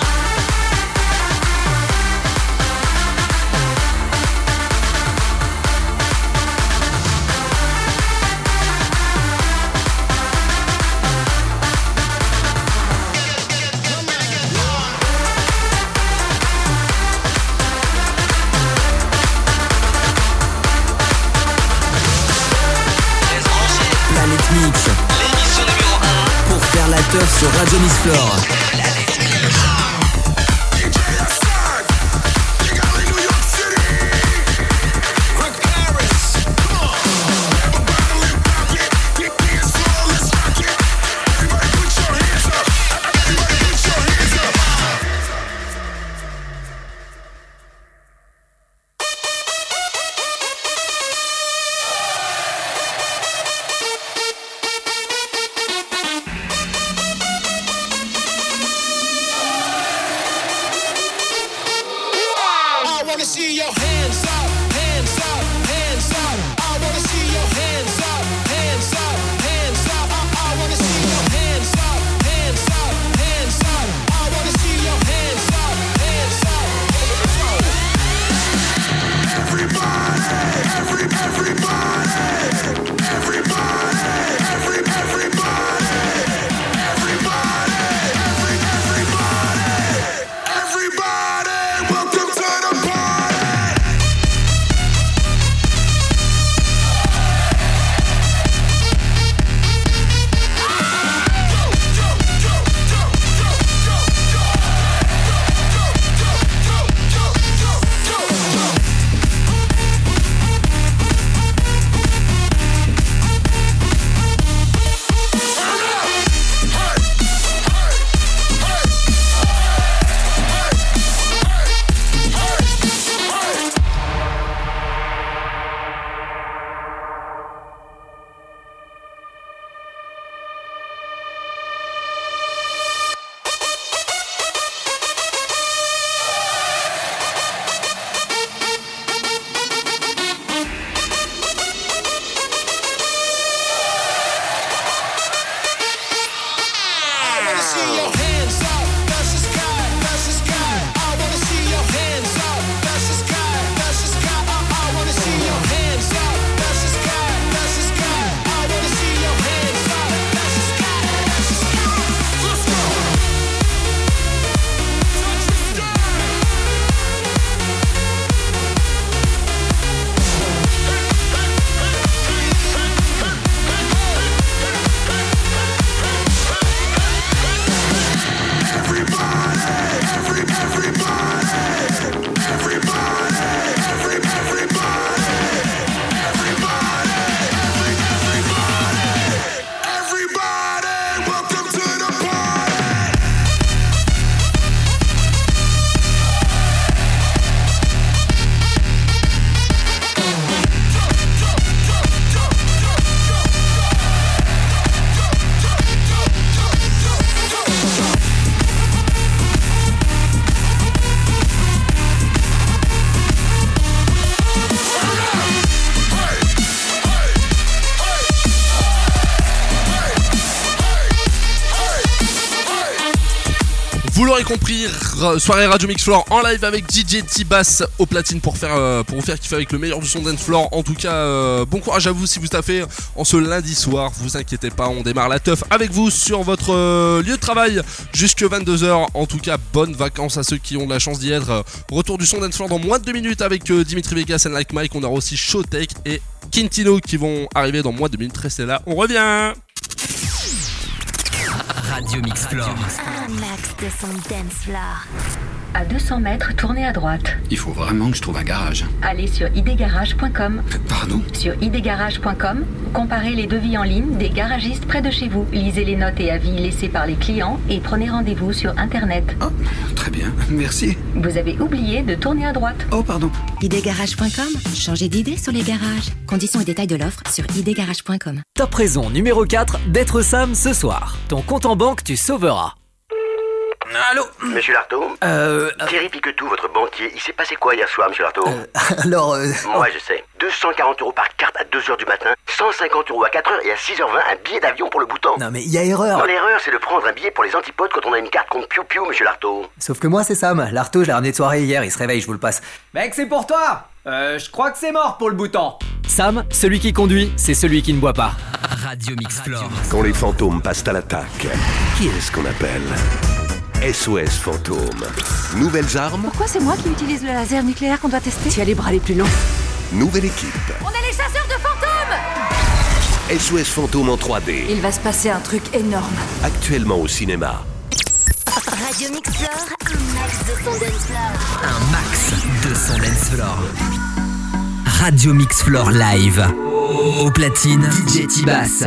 Planet Mix. L'émission numéro un. Pour faire la teuf sur Radio Mix Floor. We'll be right back. wanna see your hands up, hands up, hands up. I wanna see your hands up, hands up, hands up. I, I wanna see your hands up, hands up, hands up. I wanna see your hands up, hands up. Everybody, every, everybody, everybody, every, everybody, everybody, every, everybody, everybody, welcome to the party. Vous l'aurez compris, soirée Radio Mix Floor en live avec D J T-Bass au platine pour faire euh, pour vous faire kiffer avec le meilleur du son dance floor. En tout cas, euh, bon courage à vous si vous taffez en ce lundi soir. Vous inquiétez pas, on démarre la teuf avec vous sur votre euh, lieu de travail jusque vingt-deux heures. En tout cas, bonnes vacances à ceux qui ont de la chance d'y être. Retour du son dance floor dans moins de deux minutes avec euh, Dimitri Vegas and Like Mike. On aura aussi Showtech et Quintino qui vont arriver dans moins de deux minutes. Restez là, on revient. Radio Mix Floor. Un max de son dance floor. À deux cents mètres, tournez à droite. Il faut vraiment que je trouve un garage. Allez sur idgarage point com. Pardon ? Sur idgarage point com, comparez les devis en ligne des garagistes près de chez vous. Lisez les notes et avis laissés par les clients et prenez rendez-vous sur Internet. Oh, très bien, merci. Vous avez oublié de tourner à droite. Oh, pardon. idgarage point com. Changez d'idée sur les garages. Conditions et détails de l'offre sur idgarage point com. Top raison numéro quatre d'être Sam ce soir. Ton compte en banque, tu sauveras. Allô ? Monsieur Lartaud ? Euh... Thierry Piquetou, votre banquier, il s'est passé quoi hier soir, monsieur Lartaud ? euh, Alors... Euh... Moi, je sais. deux cent quarante euros par carte à deux heures du matin, cent cinquante euros à quatre heures et à six heures vingt, un billet d'avion pour le bouton. Non mais il y a erreur. Non, l'erreur, c'est de prendre un billet pour les antipodes quand on a une carte compte Piu Piu, monsieur Lartaud. Sauf que moi, c'est Sam. Lartaud, je l'ai ramené de soirée hier, il se réveille, je vous le passe. Mec, c'est pour toi. Euh, je crois que c'est mort pour le bouton. Sam, celui qui conduit, c'est celui qui ne boit pas. Radio Mix Floor. Quand les fantômes passent à l'attaque, qui est-ce qu'on appelle ? S O S Fantôme. Nouvelles armes, Pourquoi c'est moi qui utilise le laser nucléaire qu'on doit tester ? Tu as les bras les plus longs. nouvelle équipe. On est les chasseurs de fantômes ! S O S Fantôme en trois D. Il va se passer un truc énorme. Actuellement au cinéma. Radio Mix Floor, un max de son dance floor. Un max de son dance floor. Radio Mix Floor live. Au platine, D J T-Bass.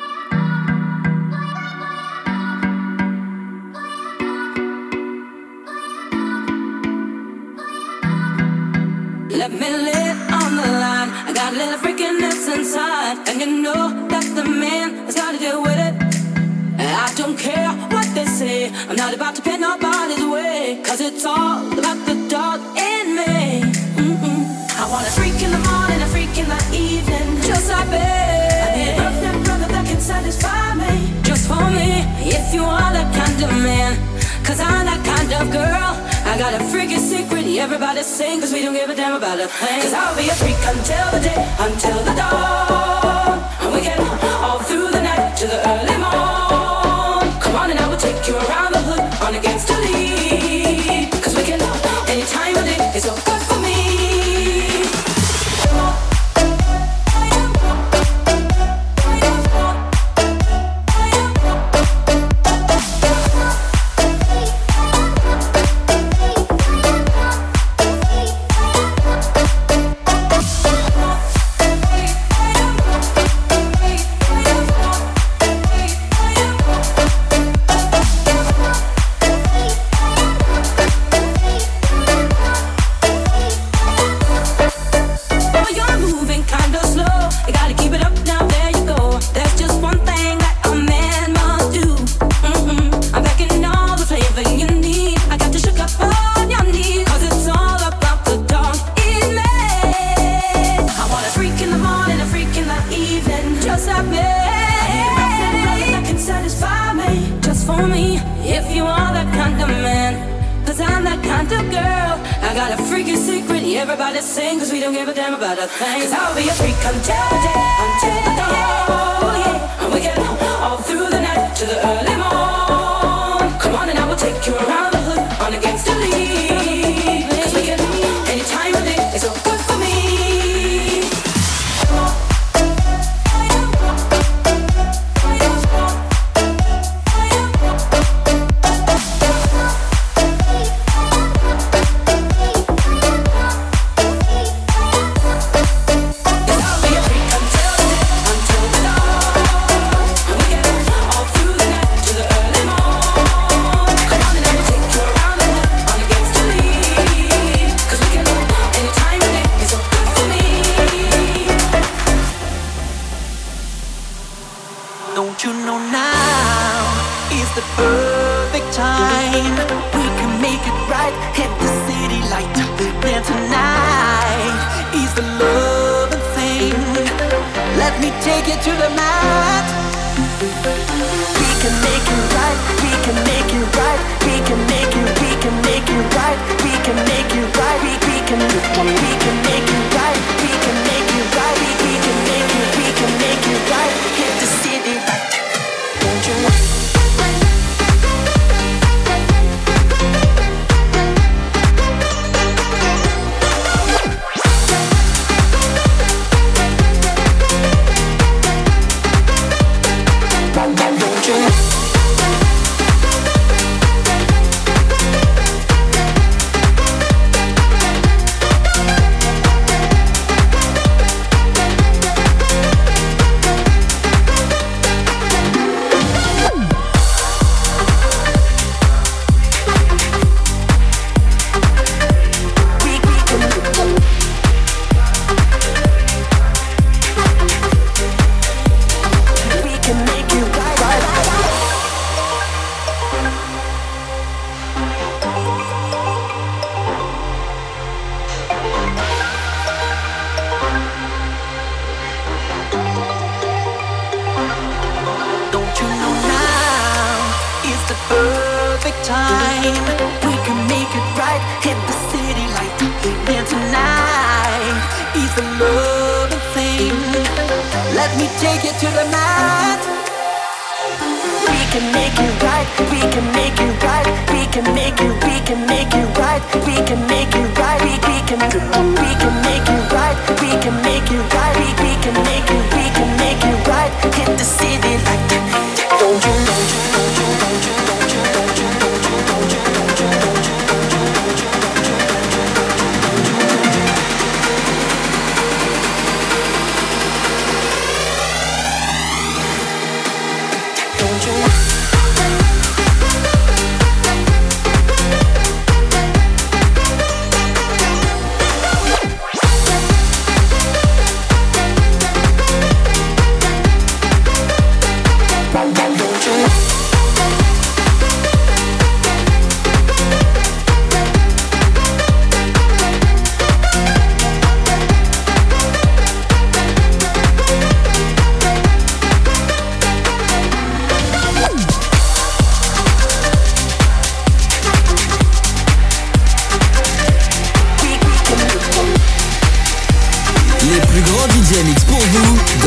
Let me lay on the line. I got a little freakiness inside, and you know that the man has got to deal with it. I don't care what they say. I'm not about to pay nobody's way, 'cause it's all about the dog in me. I want a freak in the morning, a freak in the evening, just like me. I need a girlfriend, brother that can satisfy me, just for me. If you are that kind of man, cause I'm that kind of girl. I got a freaking secret, everybody sing, cause we don't give a damn about a thing. Cause I'll be a freak until the day, until the dawn. And we can all through the night to the early morn. Come on and I will take you around the hood on against the lead. Cause we can any time of day, it's so good for me.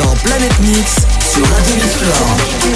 dans Planet Mix sur Radio Mix Floor.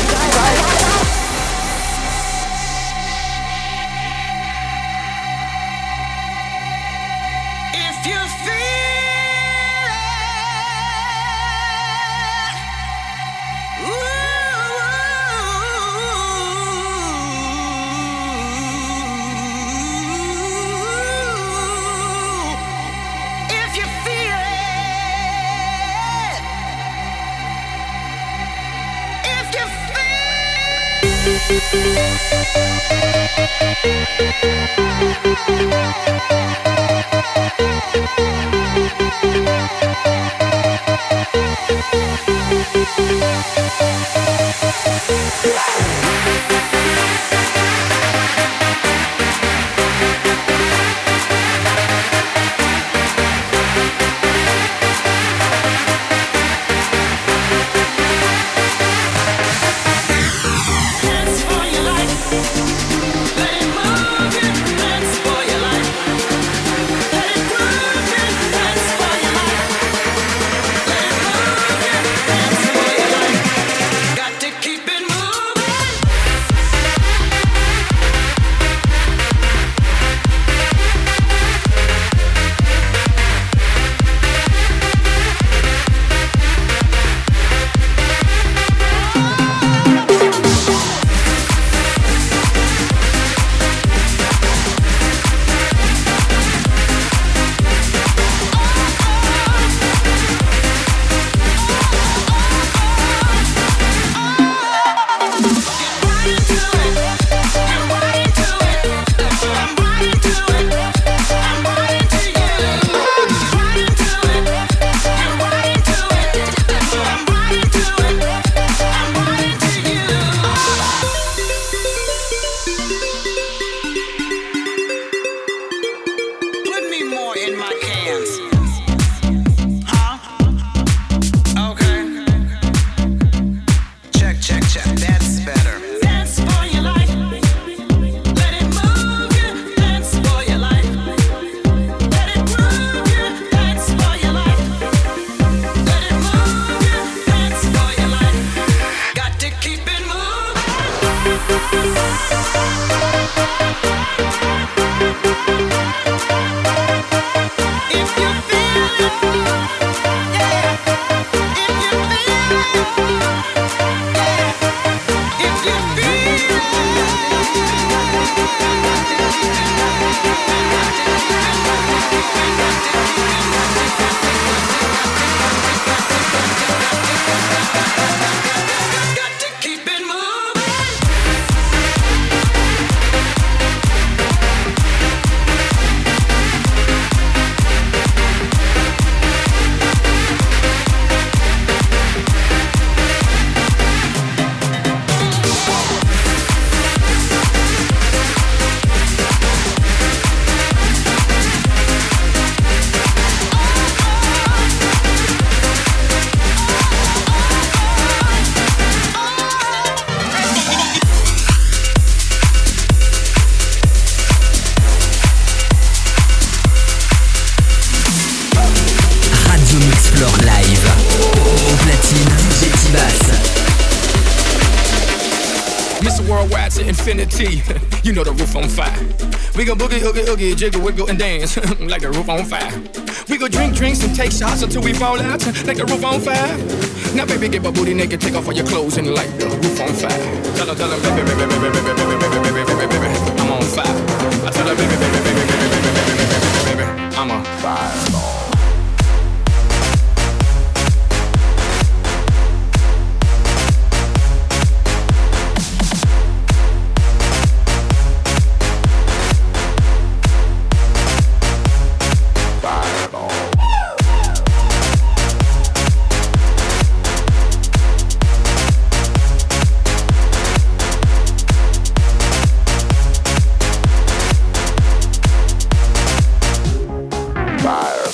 Infinity, you know the roof on fire. We go boogie, oogie, oogie, jiggle, wiggle, and dance like the roof on fire. We go drink drinks and take shots until we fall out like the roof on fire. Now baby, get my booty naked, take off all your clothes and light the roof on fire. Tell her, tell her, baby, baby, baby, baby, baby, baby, baby, baby, baby, baby, I'm on fire. I tell her, baby, baby, baby, baby, baby, baby, baby, baby, baby, I'm on fire. Fire.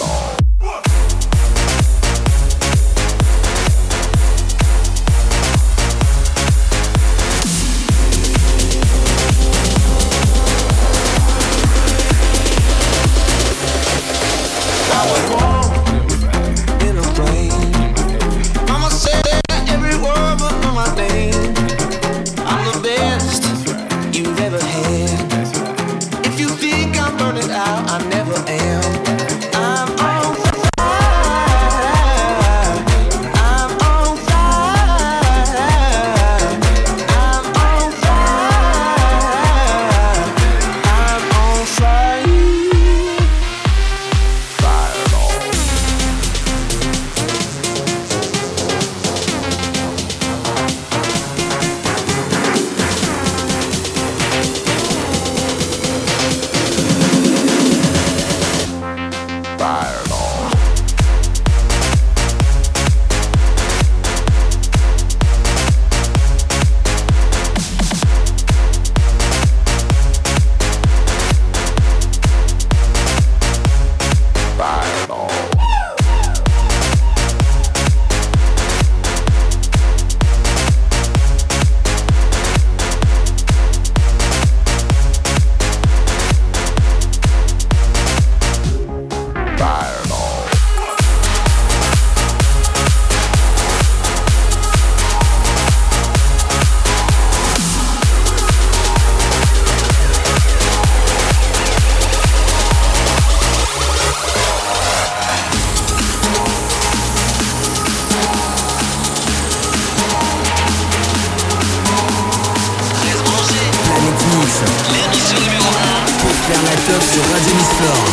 sur Radio Mix Floor.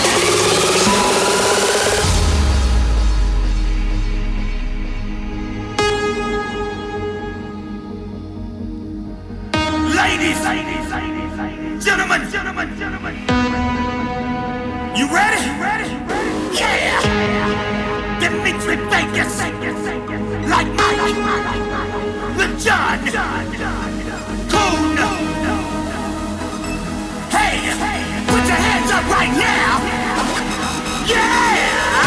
Ladies, ladies, ladies, ladies, gentlemen, gentlemen, gentlemen. You ready? You ready? Yeah. Dimitri Vegas, like Mike, Lil Jon, Coon. Hey, put your hands up right now. Yeah.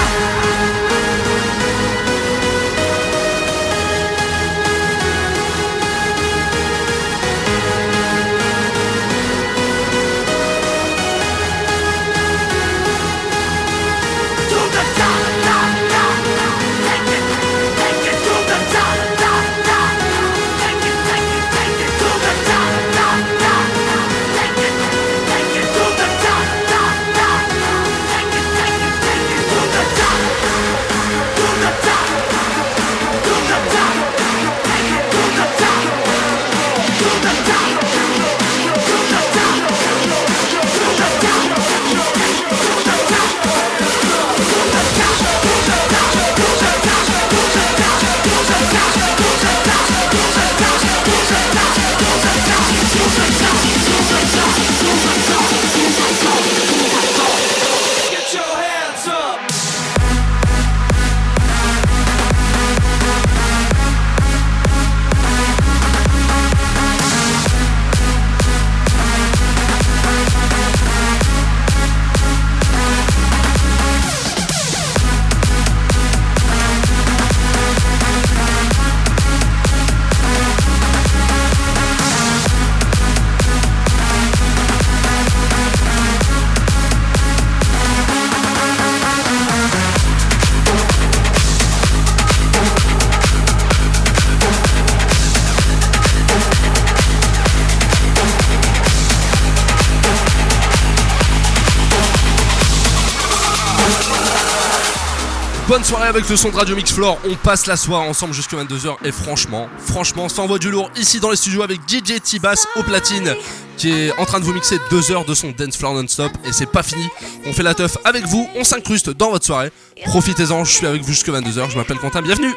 Bonne soirée avec le son de Radio Mix Floor. On passe la soirée ensemble jusqu'à vingt-deux heures et franchement, franchement, ça envoie du lourd ici dans les studios avec D J T-Bass au platine qui est en train de vous mixer deux heures de son dance floor non-stop et c'est pas fini. On fait la teuf avec vous, on s'incruste dans votre soirée. Profitez-en, je suis avec vous jusqu'à vingt-deux heures. Je m'appelle Quentin, bienvenue.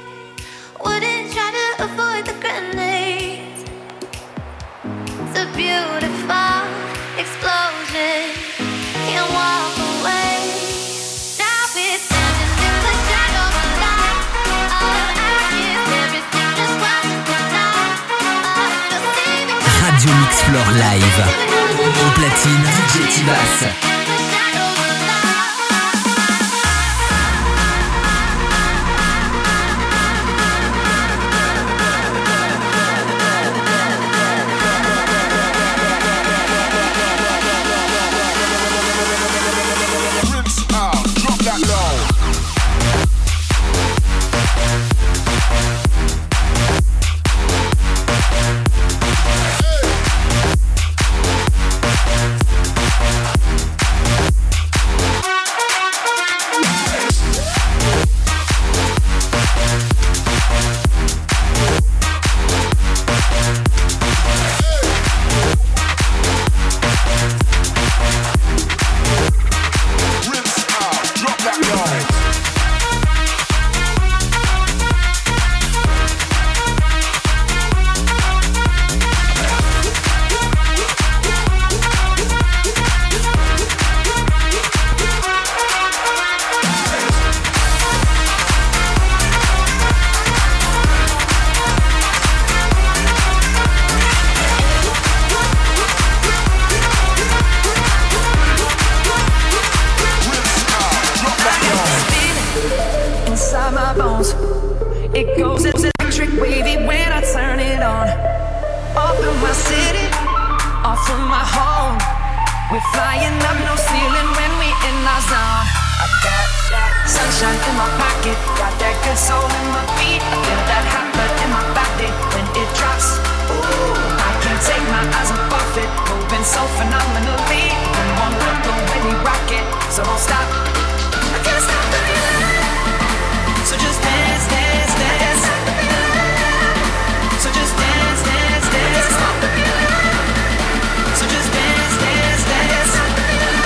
Radio Mix Floor Live. Au platine, D J T-Bass. It goes electric wavy when I turn it on. Up in my city, off from my home. We're flying up, no ceiling when we in our zone. I got that sunshine in my pocket, got that good soul in my feet. I feel that hot blood in my body when it drops. Ooh, I can't take my eyes off it, moving so phenomenally. When one look, the way we rock it, so don't stop. I can't stop the feeling. So just dance, dance, dance. So just dance, dance, dance. So just dance, dance, dance.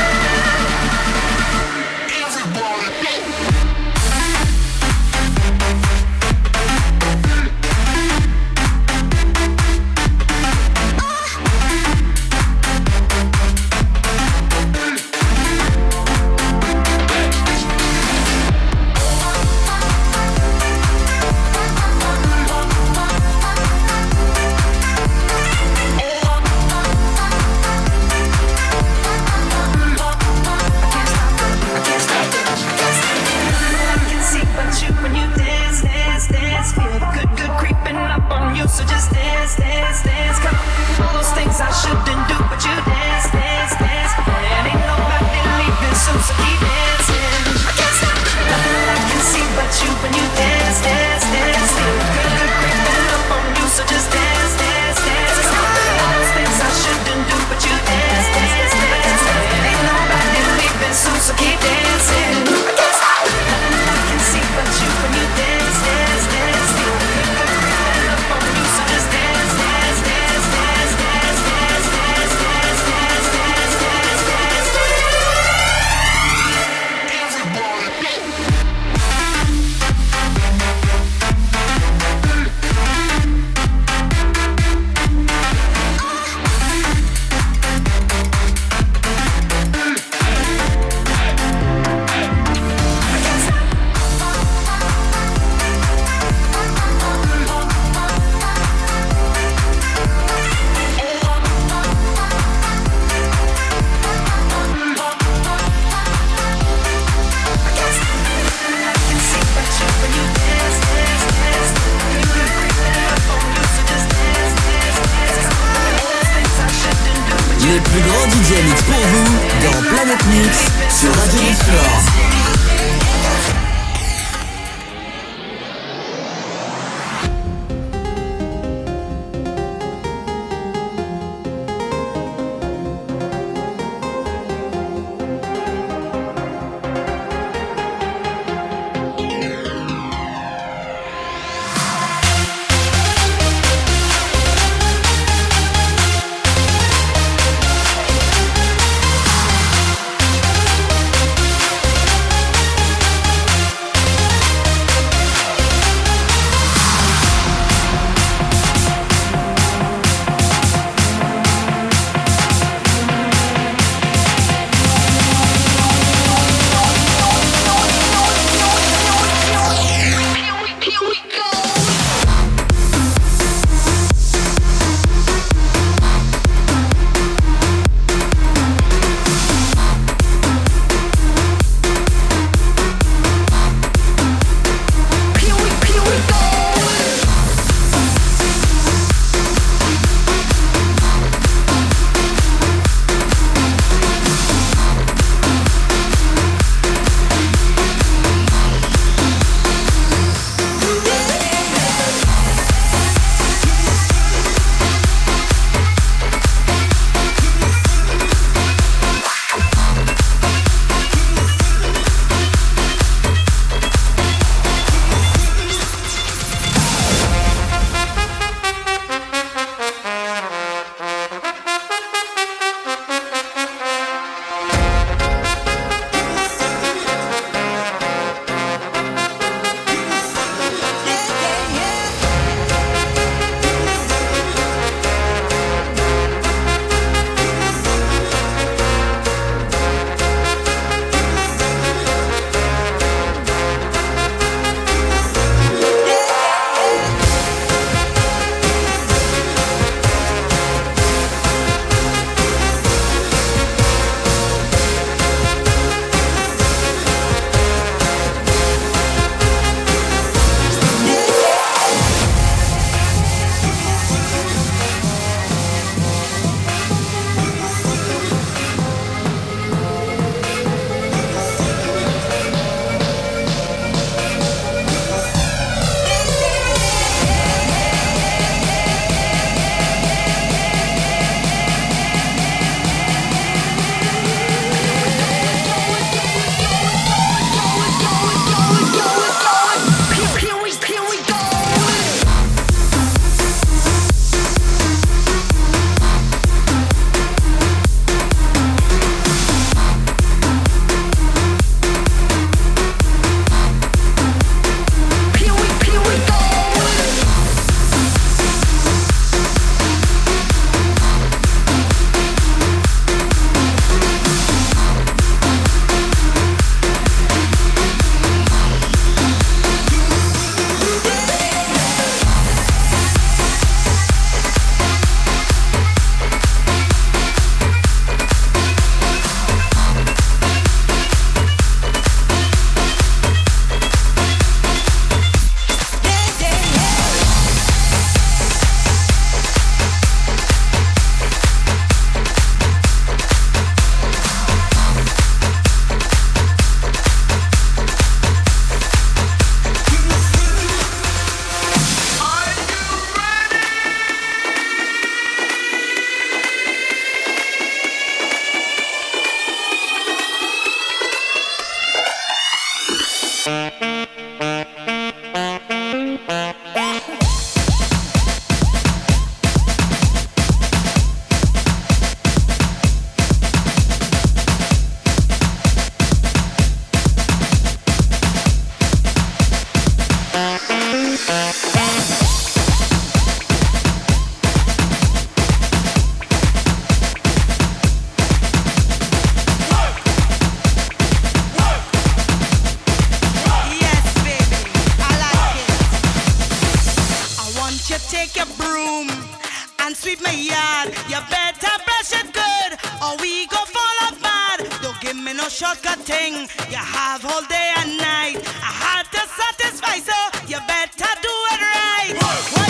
D J Mix pour vous dans Planète Mix sur Radio Mix Floor.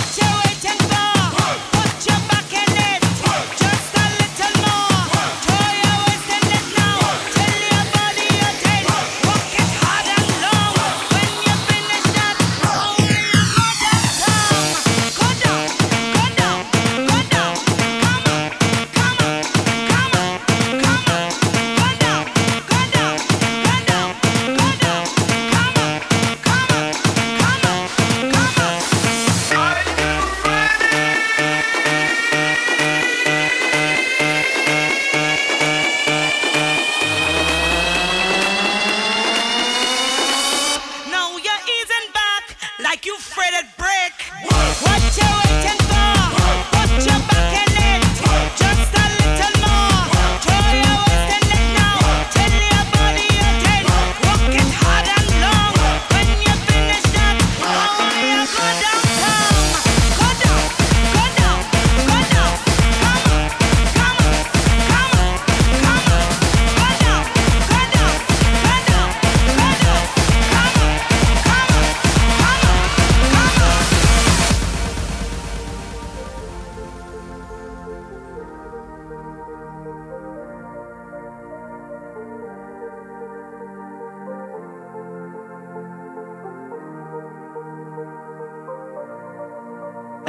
Joy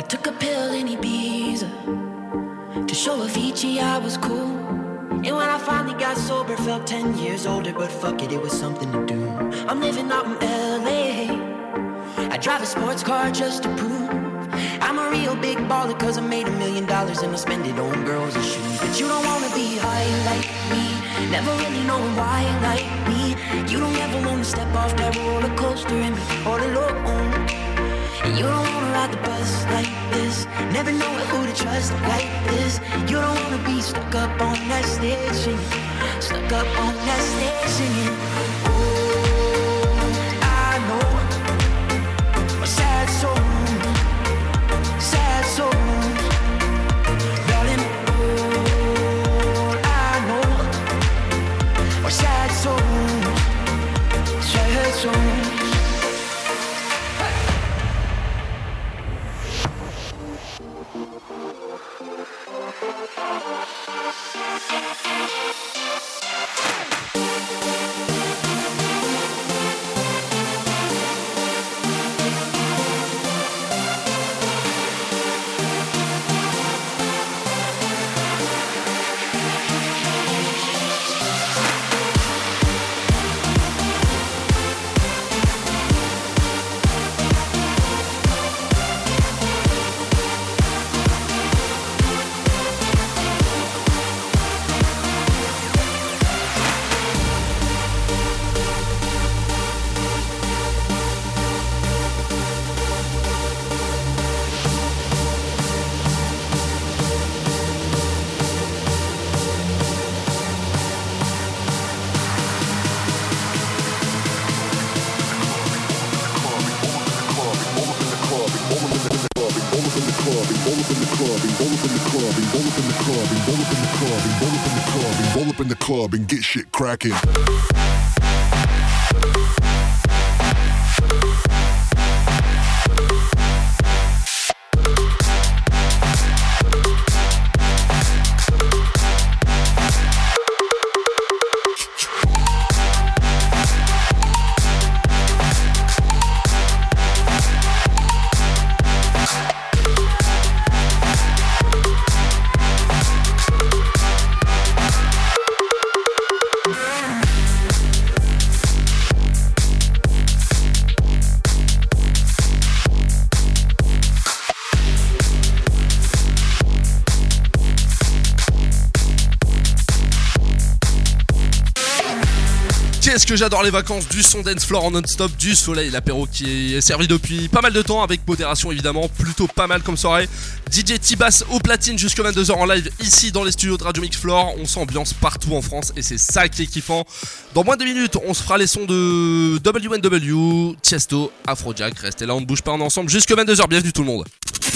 Took a pill in Ibiza to show Avicii I was cool. And when I finally got sober, felt ten years older, but fuck it, it was something to do. I'm living out in L A. I drive a sports car just to prove I'm a real big baller, cause I made a million dollars and I spend it on girls and shoes. But you don't wanna be high like me, never really knowing why like me. You don't ever wanna step off that roller coaster and be all alone. And you don't wanna ride the bus like this, never know who to trust like this. You don't wanna be stuck up on that stage singing, stuck up on that stage singing. Oh, I know a sad soul, sad soul, darling. Oh, I know a sad soul, sad soul. Roll up in the club and get shit cracking. Qu'est-ce que j'adore les vacances, du son dance floor en non-stop, du soleil, l'apéro qui est servi depuis pas mal de temps, avec modération évidemment, plutôt pas mal comme soirée. D J T-Bass au platine jusqu'à vingt-deux heures en live ici dans les studios de Radio Mix Floor. On s'ambiance partout en France et c'est ça qui est kiffant. Dans moins de deux minutes, on se fera les sons de W N W, Tiesto, Afrojack. Restez là, on ne bouge pas, on est ensemble jusqu'à vingt-deux heures. Bienvenue tout le monde.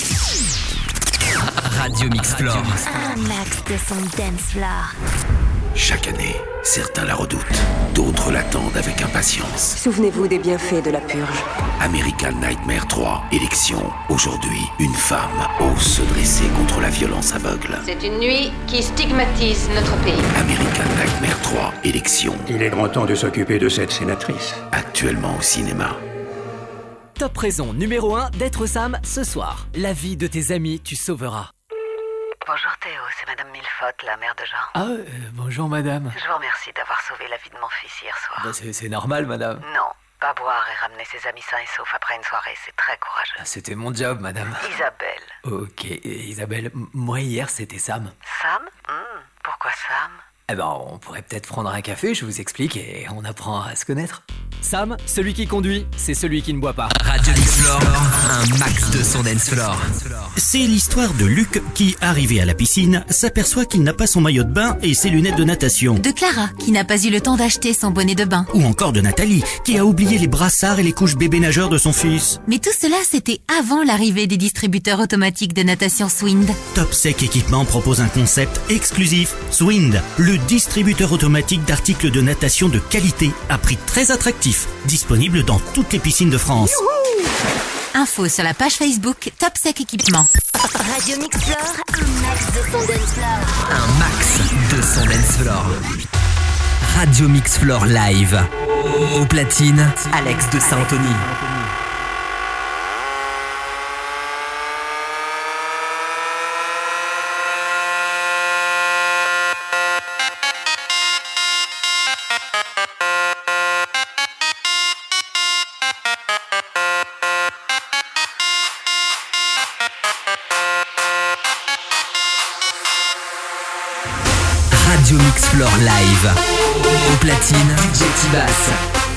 Radio Mix Floor. Un max de son dance floor. Chaque année, certains la redoutent, d'autres l'attendent avec impatience. Souvenez-vous des bienfaits de la purge. American Nightmare trois, élection. Aujourd'hui, une femme ose se dresser contre la violence aveugle. C'est une nuit qui stigmatise notre pays. American Nightmare trois, élection. Il est grand temps de s'occuper de cette sénatrice. Actuellement au cinéma. Top raison numéro un d'être Sam ce soir. La vie de tes amis, tu sauveras. Bonjour Théo, c'est Madame Millefaute, la mère de Jean. Ah, euh, bonjour madame. Je vous remercie d'avoir sauvé la vie de mon fils hier soir. Bah, c'est, c'est normal madame. Non, pas boire et ramener ses amis sains et saufs après une soirée, c'est très courageux. Ah, c'était mon job madame. Isabelle. Ok, Isabelle, m- moi hier c'était Sam. Sam hmm, Pourquoi Sam? Eh ben, on pourrait peut-être prendre un café, je vous explique, et on apprend à se connaître. Sam, celui qui conduit, c'est celui qui ne boit pas. Radio Mix Floor, un max de son dance floor. C'est l'histoire de Luc qui, arrivé à la piscine, s'aperçoit qu'il n'a pas son maillot de bain et ses lunettes de natation. De Clara, qui n'a pas eu le temps d'acheter son bonnet de bain. Ou encore de Nathalie, qui a oublié les brassards et les couches bébé nageurs de son fils. Mais tout cela, c'était avant l'arrivée des distributeurs automatiques de natation Swind. Topsec Équipement propose un concept exclusif, Swind, le distributeur automatique d'articles de natation de qualité à prix très attractif, disponible dans toutes les piscines de France. Youhou! Info sur la page Facebook Topsec Équipement. Radio Mix Floor, un max de son dance floor. Un max de son dance floor. Radio Mix Floor Live. Au platine, Alex de Saint-Anthony. platine, D J T-Bass.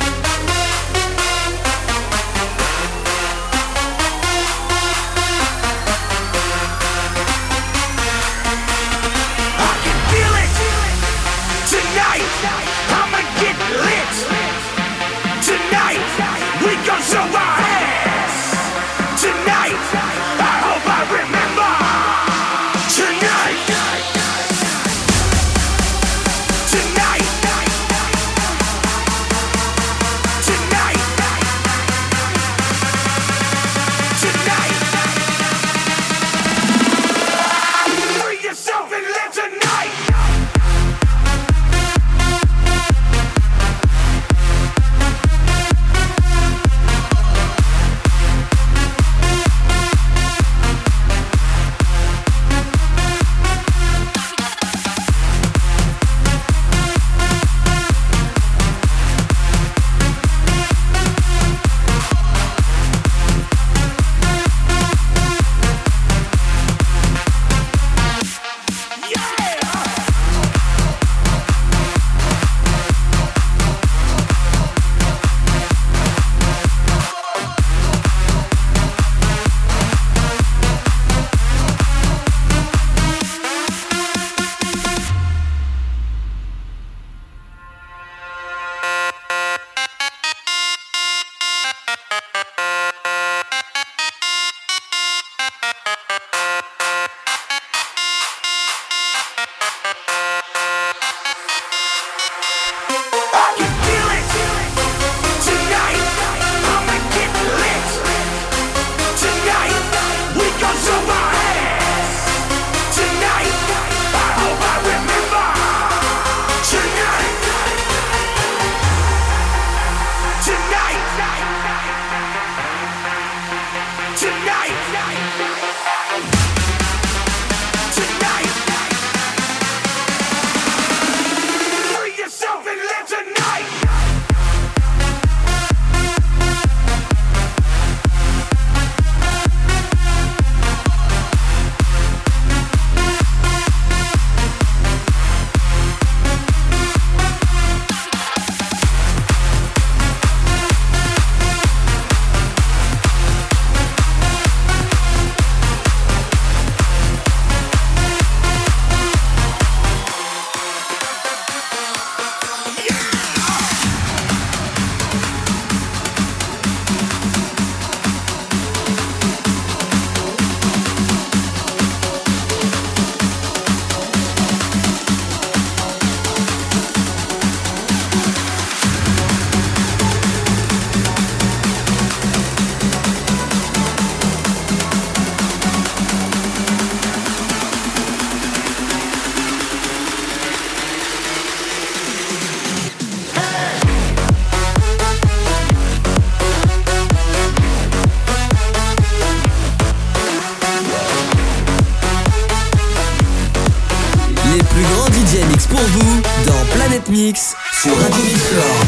Pour vous, dans Planète Mix, sur Radio Mix Floor.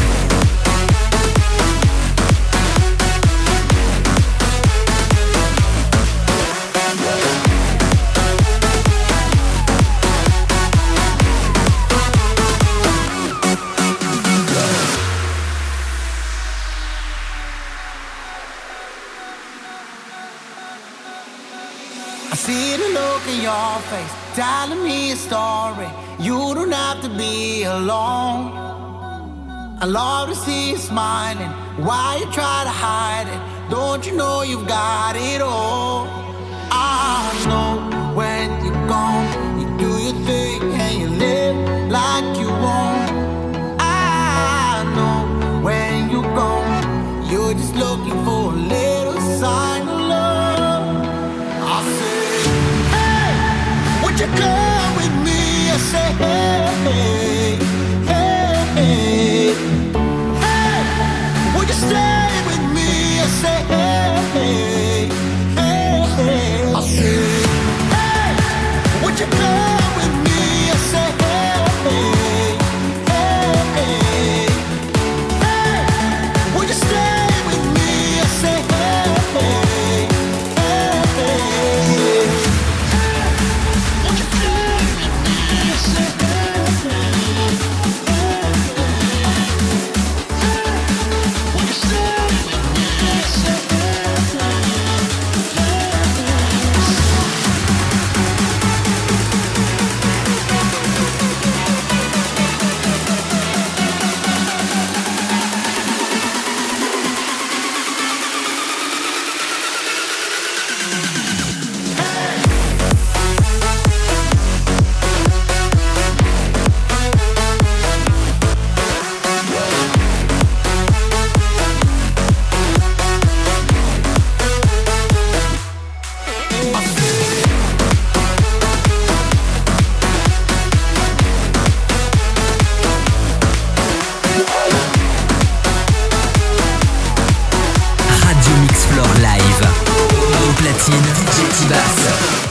I see the look in your face, telling me a story. You don't have to be alone. I love to see you smiling. Why you try to hide it? Don't you know you've got it all? I know when you're gone, you do your thing and you live like you want. I know when you're gone, you're just looking for a little sign of love. I say, hey, would you come with me? I say, hey, hey, hey, hey, would you stay with me? I say, hey, hey, hey, hey. I say, hey, would you come with me? I say, hey, hey, hey, hey, would you stay with me? I say, hey, hey, hey, hey. Would you stay with me? I say, hey, hey. platine, D J T-Bass.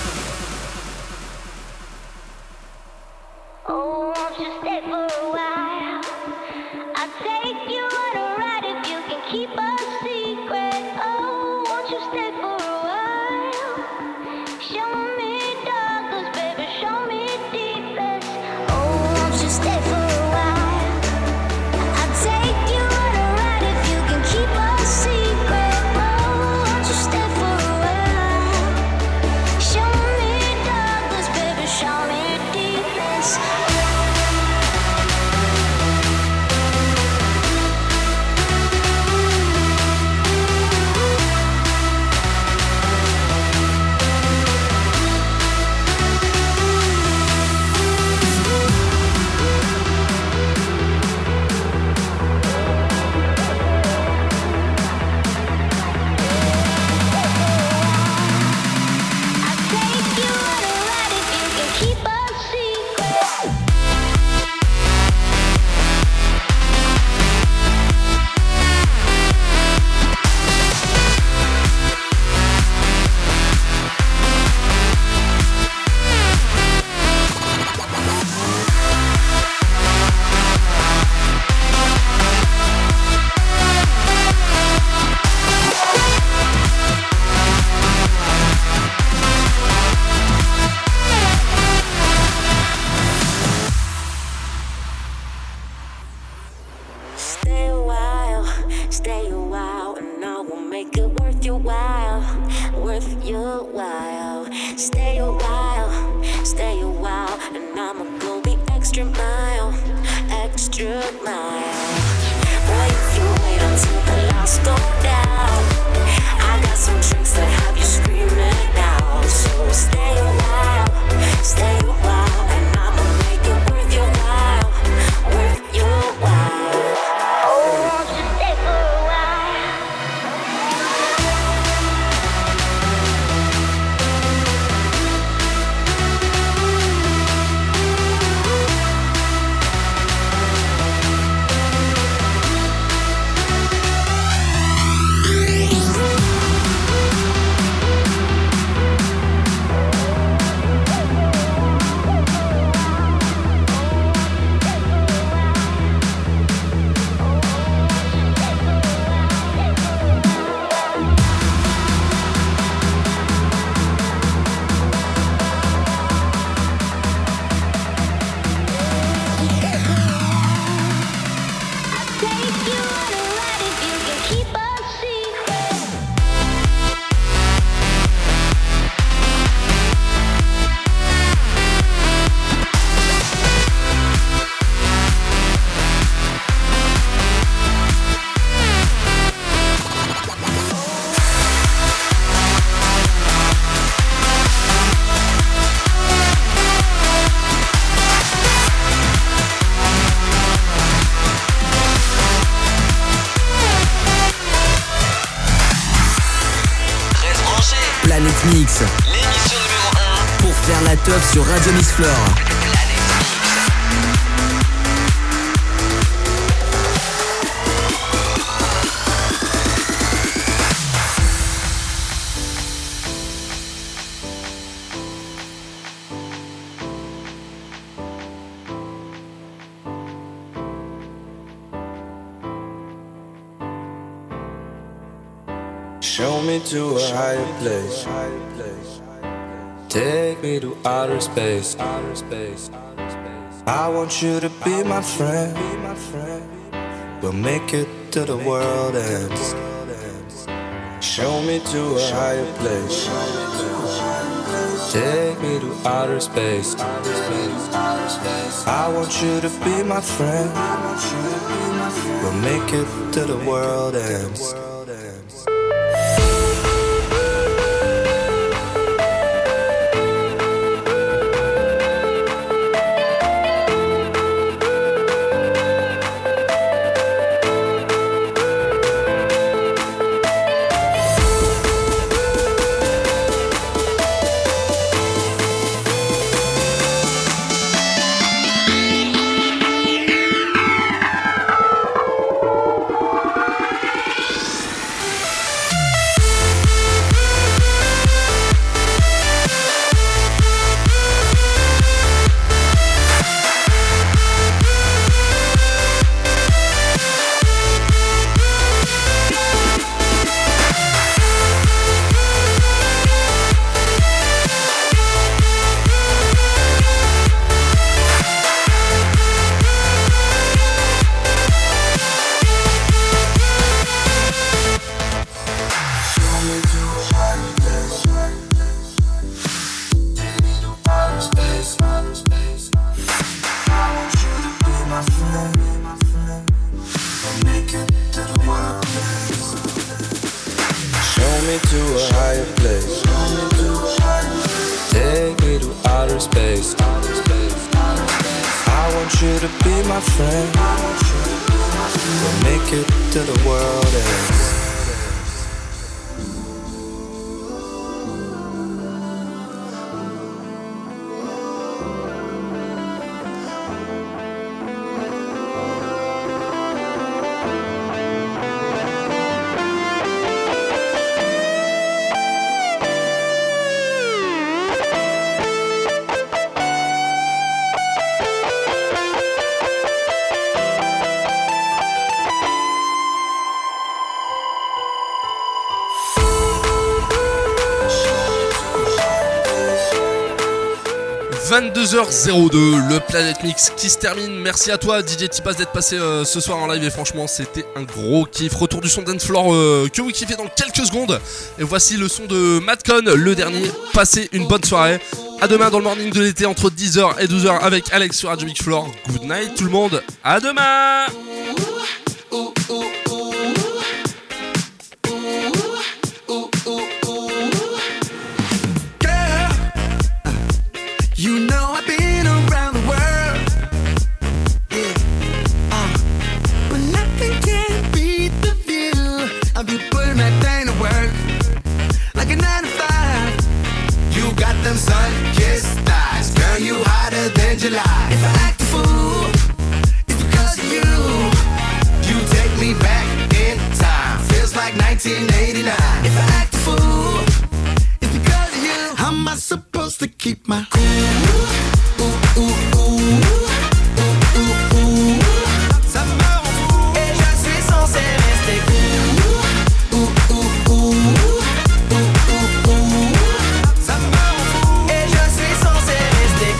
Mix, l'émission numéro un pour faire la teuf sur Radio Mix Floor. Show me to a higher place. Take me to outer space. I want you to be my friend. We'll make it to the world ends. Show me to a higher place. Take me to outer space. I want you to be my friend. We'll make it to the world ends. me to a higher place. Take me to outer space. I want you to be my friend. We'll make it to the world ends. vingt-deux heures zéro deux, le Planet Mix qui se termine. Merci à toi D J T-Bass d'être passé euh, ce soir en live et franchement c'était un gros kiff. Retour du son dance floor euh, que vous kiffez dans quelques secondes. Et voici le son de Madcon, le dernier. Passez une bonne soirée. À demain dans le morning de l'été entre dix heures et douze heures avec Alex sur Radio Mix Floor. Good night tout le monde. À demain. You know I've been around the world, yeah, uh, but nothing can beat the feel of you putting that thing to work, like a nine to five. You got them sun-kissed thighs, girl, you hotter than July. If I act a fool, it's because of you. You take me back in time, feels like nineteen eighty-nine. If I act a fool, it's because of you. How am I supposed to keep my cool? Ooh, ooh, ooh. Ça me rend fou et je suis censé rester cool. Ooh, ooh, ooh. Ooh, ooh, ooh. Ça me rend fou et je suis censé rester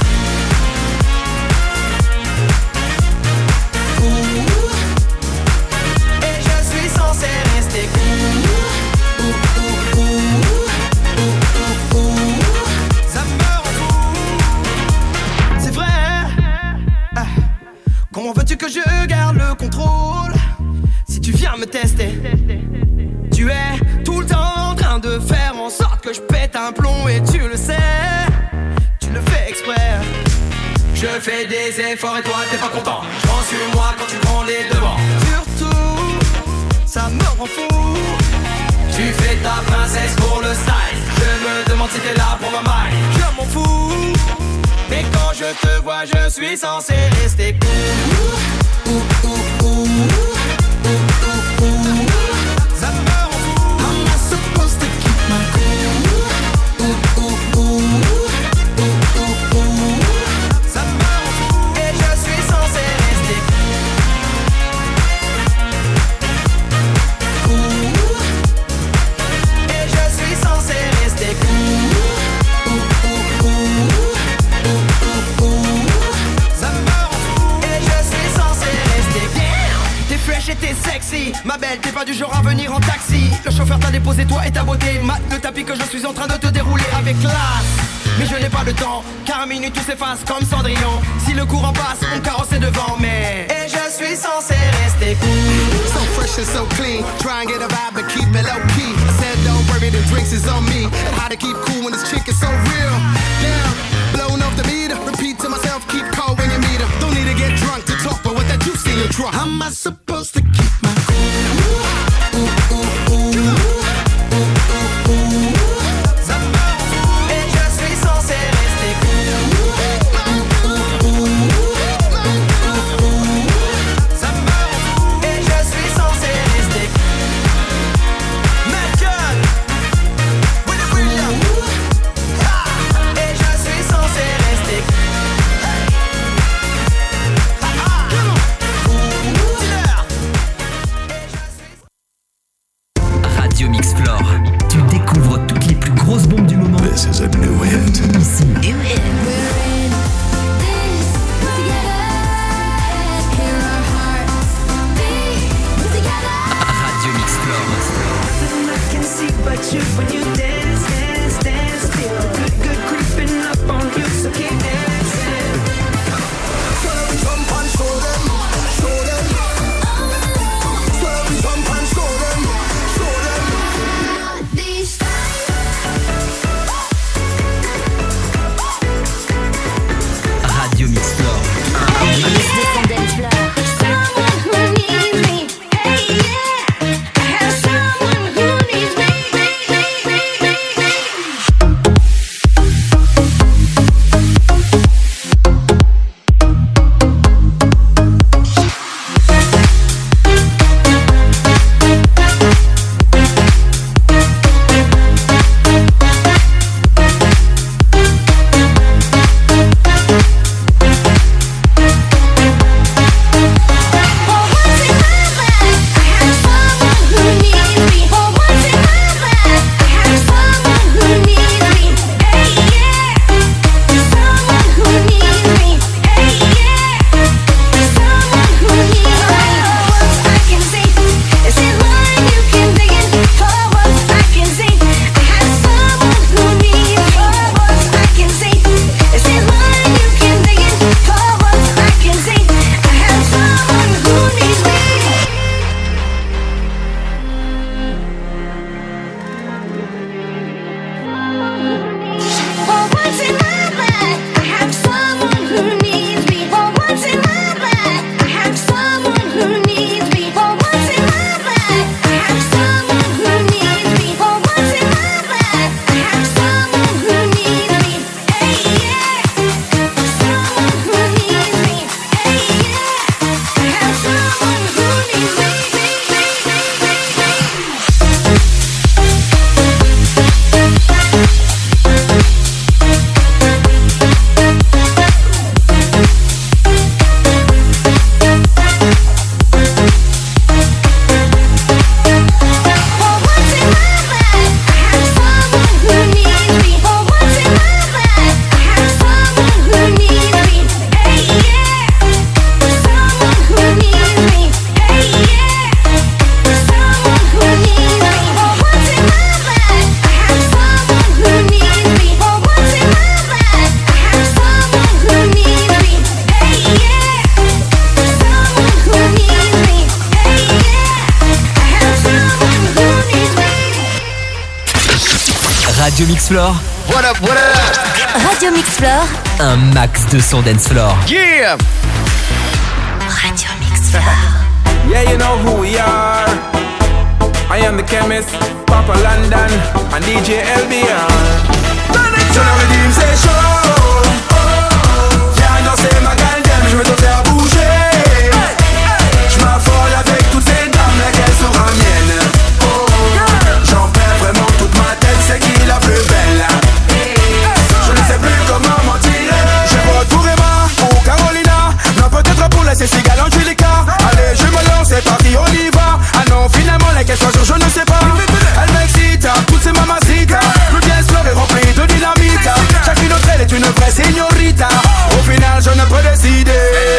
cool. Et je suis censé rester cool. Ooh, ooh, ooh. Ooh, ooh, ooh. Ça me rend fou. C'est vrai. Ah. Comment veux-tu que je garde le contrôle si tu viens me tester? Tu es tout le temps en train de faire en sorte que je pète un plomb et tu le sais. Tu le fais exprès. Je fais des efforts et toi t'es pas content. Je prends sur moi quand tu prends les devants. Surtout, ça me rend fou. Tu fais ta princesse pour le style. Je me demande si t'es là pour ma maille. Je m'en fous. Mais quand je te vois, je suis censé rester cool. Ouh, ouh, ouh. Ouh, ouh, ouh. Ça me rend fou. How am I supposed to keep my cool? Ouh, ouh, ouh. Ouh, ouh, ouh. Ça me rend fou. Et je suis censé rester cool. Et je suis censé rester cool. Ouh, ouh, ouh. Et t'es sexy, ma belle, t'es pas du genre à venir en taxi. Le chauffeur t'a déposé toi et ta beauté. Mat le tapis que je suis en train de te dérouler avec classe. Mais je n'ai pas le temps, car à minute tout s'efface comme Cendrillon. Si le courant passe, mon carrosse est devant, mais et je suis censé rester cool. So fresh and so clean, try and get a vibe but keep it low key. I said don't worry, the drinks is on me. And how to keep cool when this chick is so real. Down, blown off the meter, repeat to myself, keep cold when you meet her. Don't need to get drunk to talk, but what that juice in your trunk. How am I supposed to keep my cool? Ooh, ooh, ooh. Ooh, ooh, ooh. Ça me rend fou et je suis censé rester cool. Ooh, ooh, ooh. Ooh, ooh. Ça me rend fou et je suis censé rester Madcon with a brilliant. Et je suis censé rester hey. Ah, ah. Dealer. Radio Mix Floor. Voilà, voilà. Radio Mix Floor. Un max de son dance floor. Yeah. Radio Mix Floor. Yeah, you know who we are. I am the chemist, Papa London, and D J L B R. So now the team say show. Viens danser ma galdem, je veux te faire bouger. Je m'affole avec toutes ces dames, laquelle sera mienne. J'en perds vraiment toute ma tête, c'est qui la plus belle. Je ne sais plus comment m'en tirer. Je vote pour Emma ou Carolina. Non, peut-être pour laisser ces gars Angelica. Allez, je me lance, c'est parti, on y va. Ah non, finalement, laquelle choisir, je ne sais pas. Elle m'excite, toutes ces mamacitas. Le dance floor est rempli de dynamite. Chacune d'entre elles est une vraie signorita. Au final, je ne peux décider.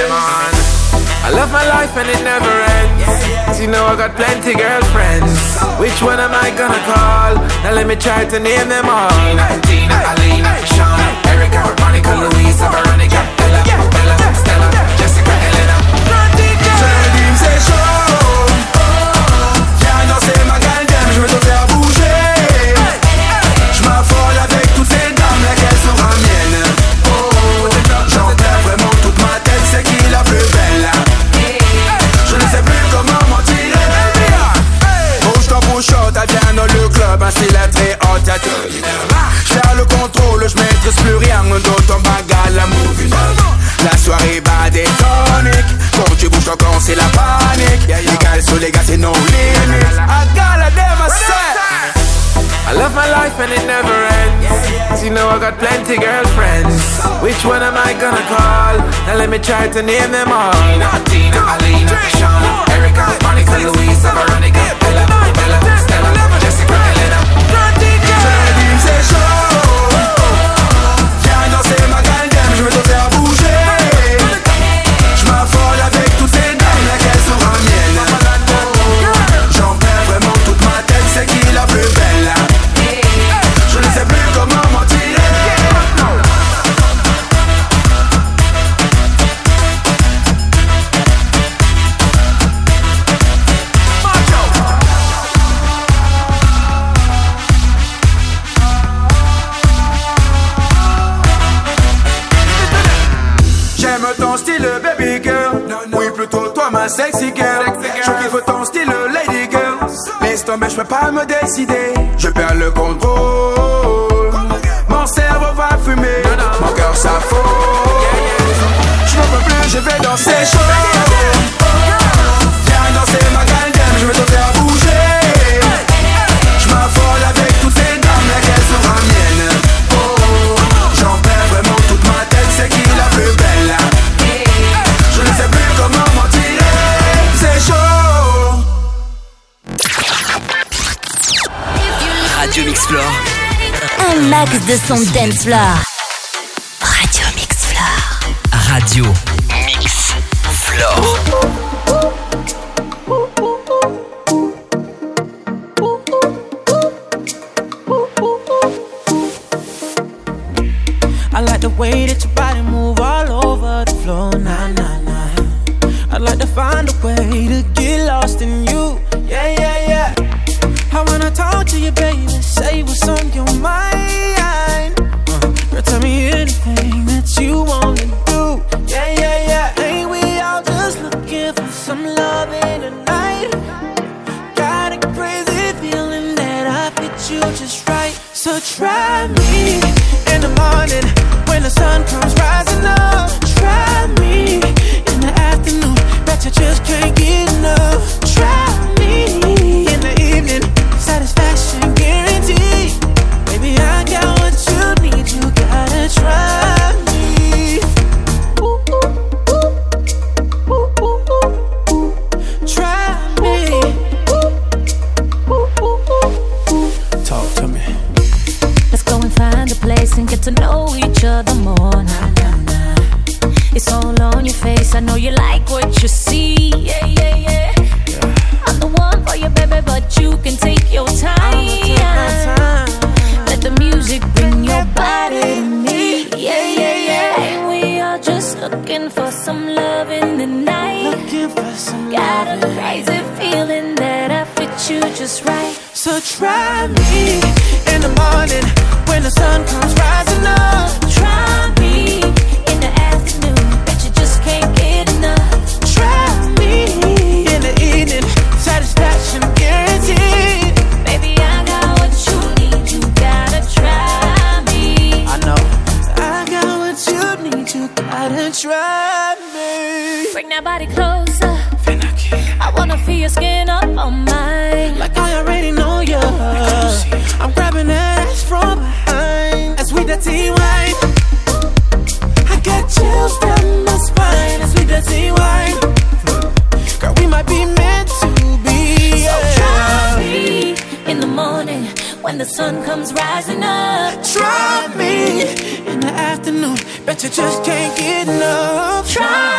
I love my life and it never ends. You know I got plenty girlfriends. Which one am I gonna call? Now let me try to name them all. Tina, Alina, Shauna, Erica, Monica, Louisa, Veronica, Bella, Bella, Stella, Jessica, Elena. So the team say show. Viens danser ma galdem, je veux te faire bouger. Je m'affole avec toutes ces dames, laquelle sera mienne. J'en perds vraiment toute ma tête, c'est qui la plus belle. Je ne sais plus comment m'en tirer. Bouge ton bouche haute, elle vient dans le club, ainsi la très haute. Je perds le contrôle, je maîtrise plus rien d'autre bagarre, la movie. La soirée bad et tonique. Quand tu bouges ton camp, c'est la panique. Les gars sur les gars, c'est no limit. I gotta damn myself. I love my life and it never ends. You know I got plenty girlfriends. Which one am I gonna call? Now let me try to name them all. Tina, Alina, Shauna, Erica, Monica, Louisa, Veronica, Bella, Bella, Stella, Jessica, Elena. So the team say show. Viens danser ma galdem, je veux te faire bouger. Je m'affole avec toutes ces dames, laquelle sera mienne. J'en perds vraiment toute ma tête, c'est qui la plus belle. Je ne sais plus comment m'en tirer. J'aime ton style baby girl. Oui, plutôt toi ma sexy girl. Je kiffe ton style lady girl. Laisse tomber, je peux pas me décider. Je perds le contrôle. Mon cerveau va fumer. Mon cœur s'affole. Je ne peux plus, je vais danser chaud. Viens danser ma galdem, je veux te faire bouger. Je m'affole avec toutes ces dames, laquelle sera mienne. J'en perds vraiment toute ma tête, c'est qui la plus belle. Je ne sais plus comment m'en tirer. C'est chaud. Radio Mix Floor. Un max de son dance floor. Radio Mix Floor. Radio Mix Floor. I like the way that your body move all over the floor, nah, nah, nah. I'd like to find a way to get lost in you, yeah, yeah, yeah. I wanna talk to you, baby, say what's on your mind. uh, Girl, tell me anything that you wanna do, yeah, yeah, yeah. Ain't we all just looking for some loving tonight? Got a crazy feeling that I fit you just right. So try me in the morning when the sun comes rising up. Try me in the afternoon, bet you just can't get enough. Try me in the evening, satisfaction guaranteed. Baby, I got what you need, you gotta try me. Ooh, ooh, ooh. Ooh, ooh, ooh. Try me. Ooh, ooh, ooh, ooh. Talk to me. Let's go and find a place and get to know each other more. Nah, nah, nah. It's all on your face, I know you like what you see. Yeah, yeah, yeah, yeah. I'm the one for you, baby, but you can take your time. time. Let the music bring your body to me. Yeah, yeah, yeah. Ain't we all just looking for some love in the night? Looking for some Got a loving. crazy feeling that I fit you just right. So try me in in the morning when the sun comes rising up. Try me in the afternoon, but you just can't get enough. Try me in the evening, satisfaction guaranteed. Baby, I got what you need, you gotta try me. I know. I got what you need, you gotta try me. Bring that body closer, I wanna feel your skin up on mine. Like I already know you. I'm grabbing that ass from behind. As we dirty wine, I got chills down my spine. As we dirty wine, girl, we might be meant to be. So try me in the morning when the sun comes rising up. Try me in the afternoon, bet you just can't get enough. Try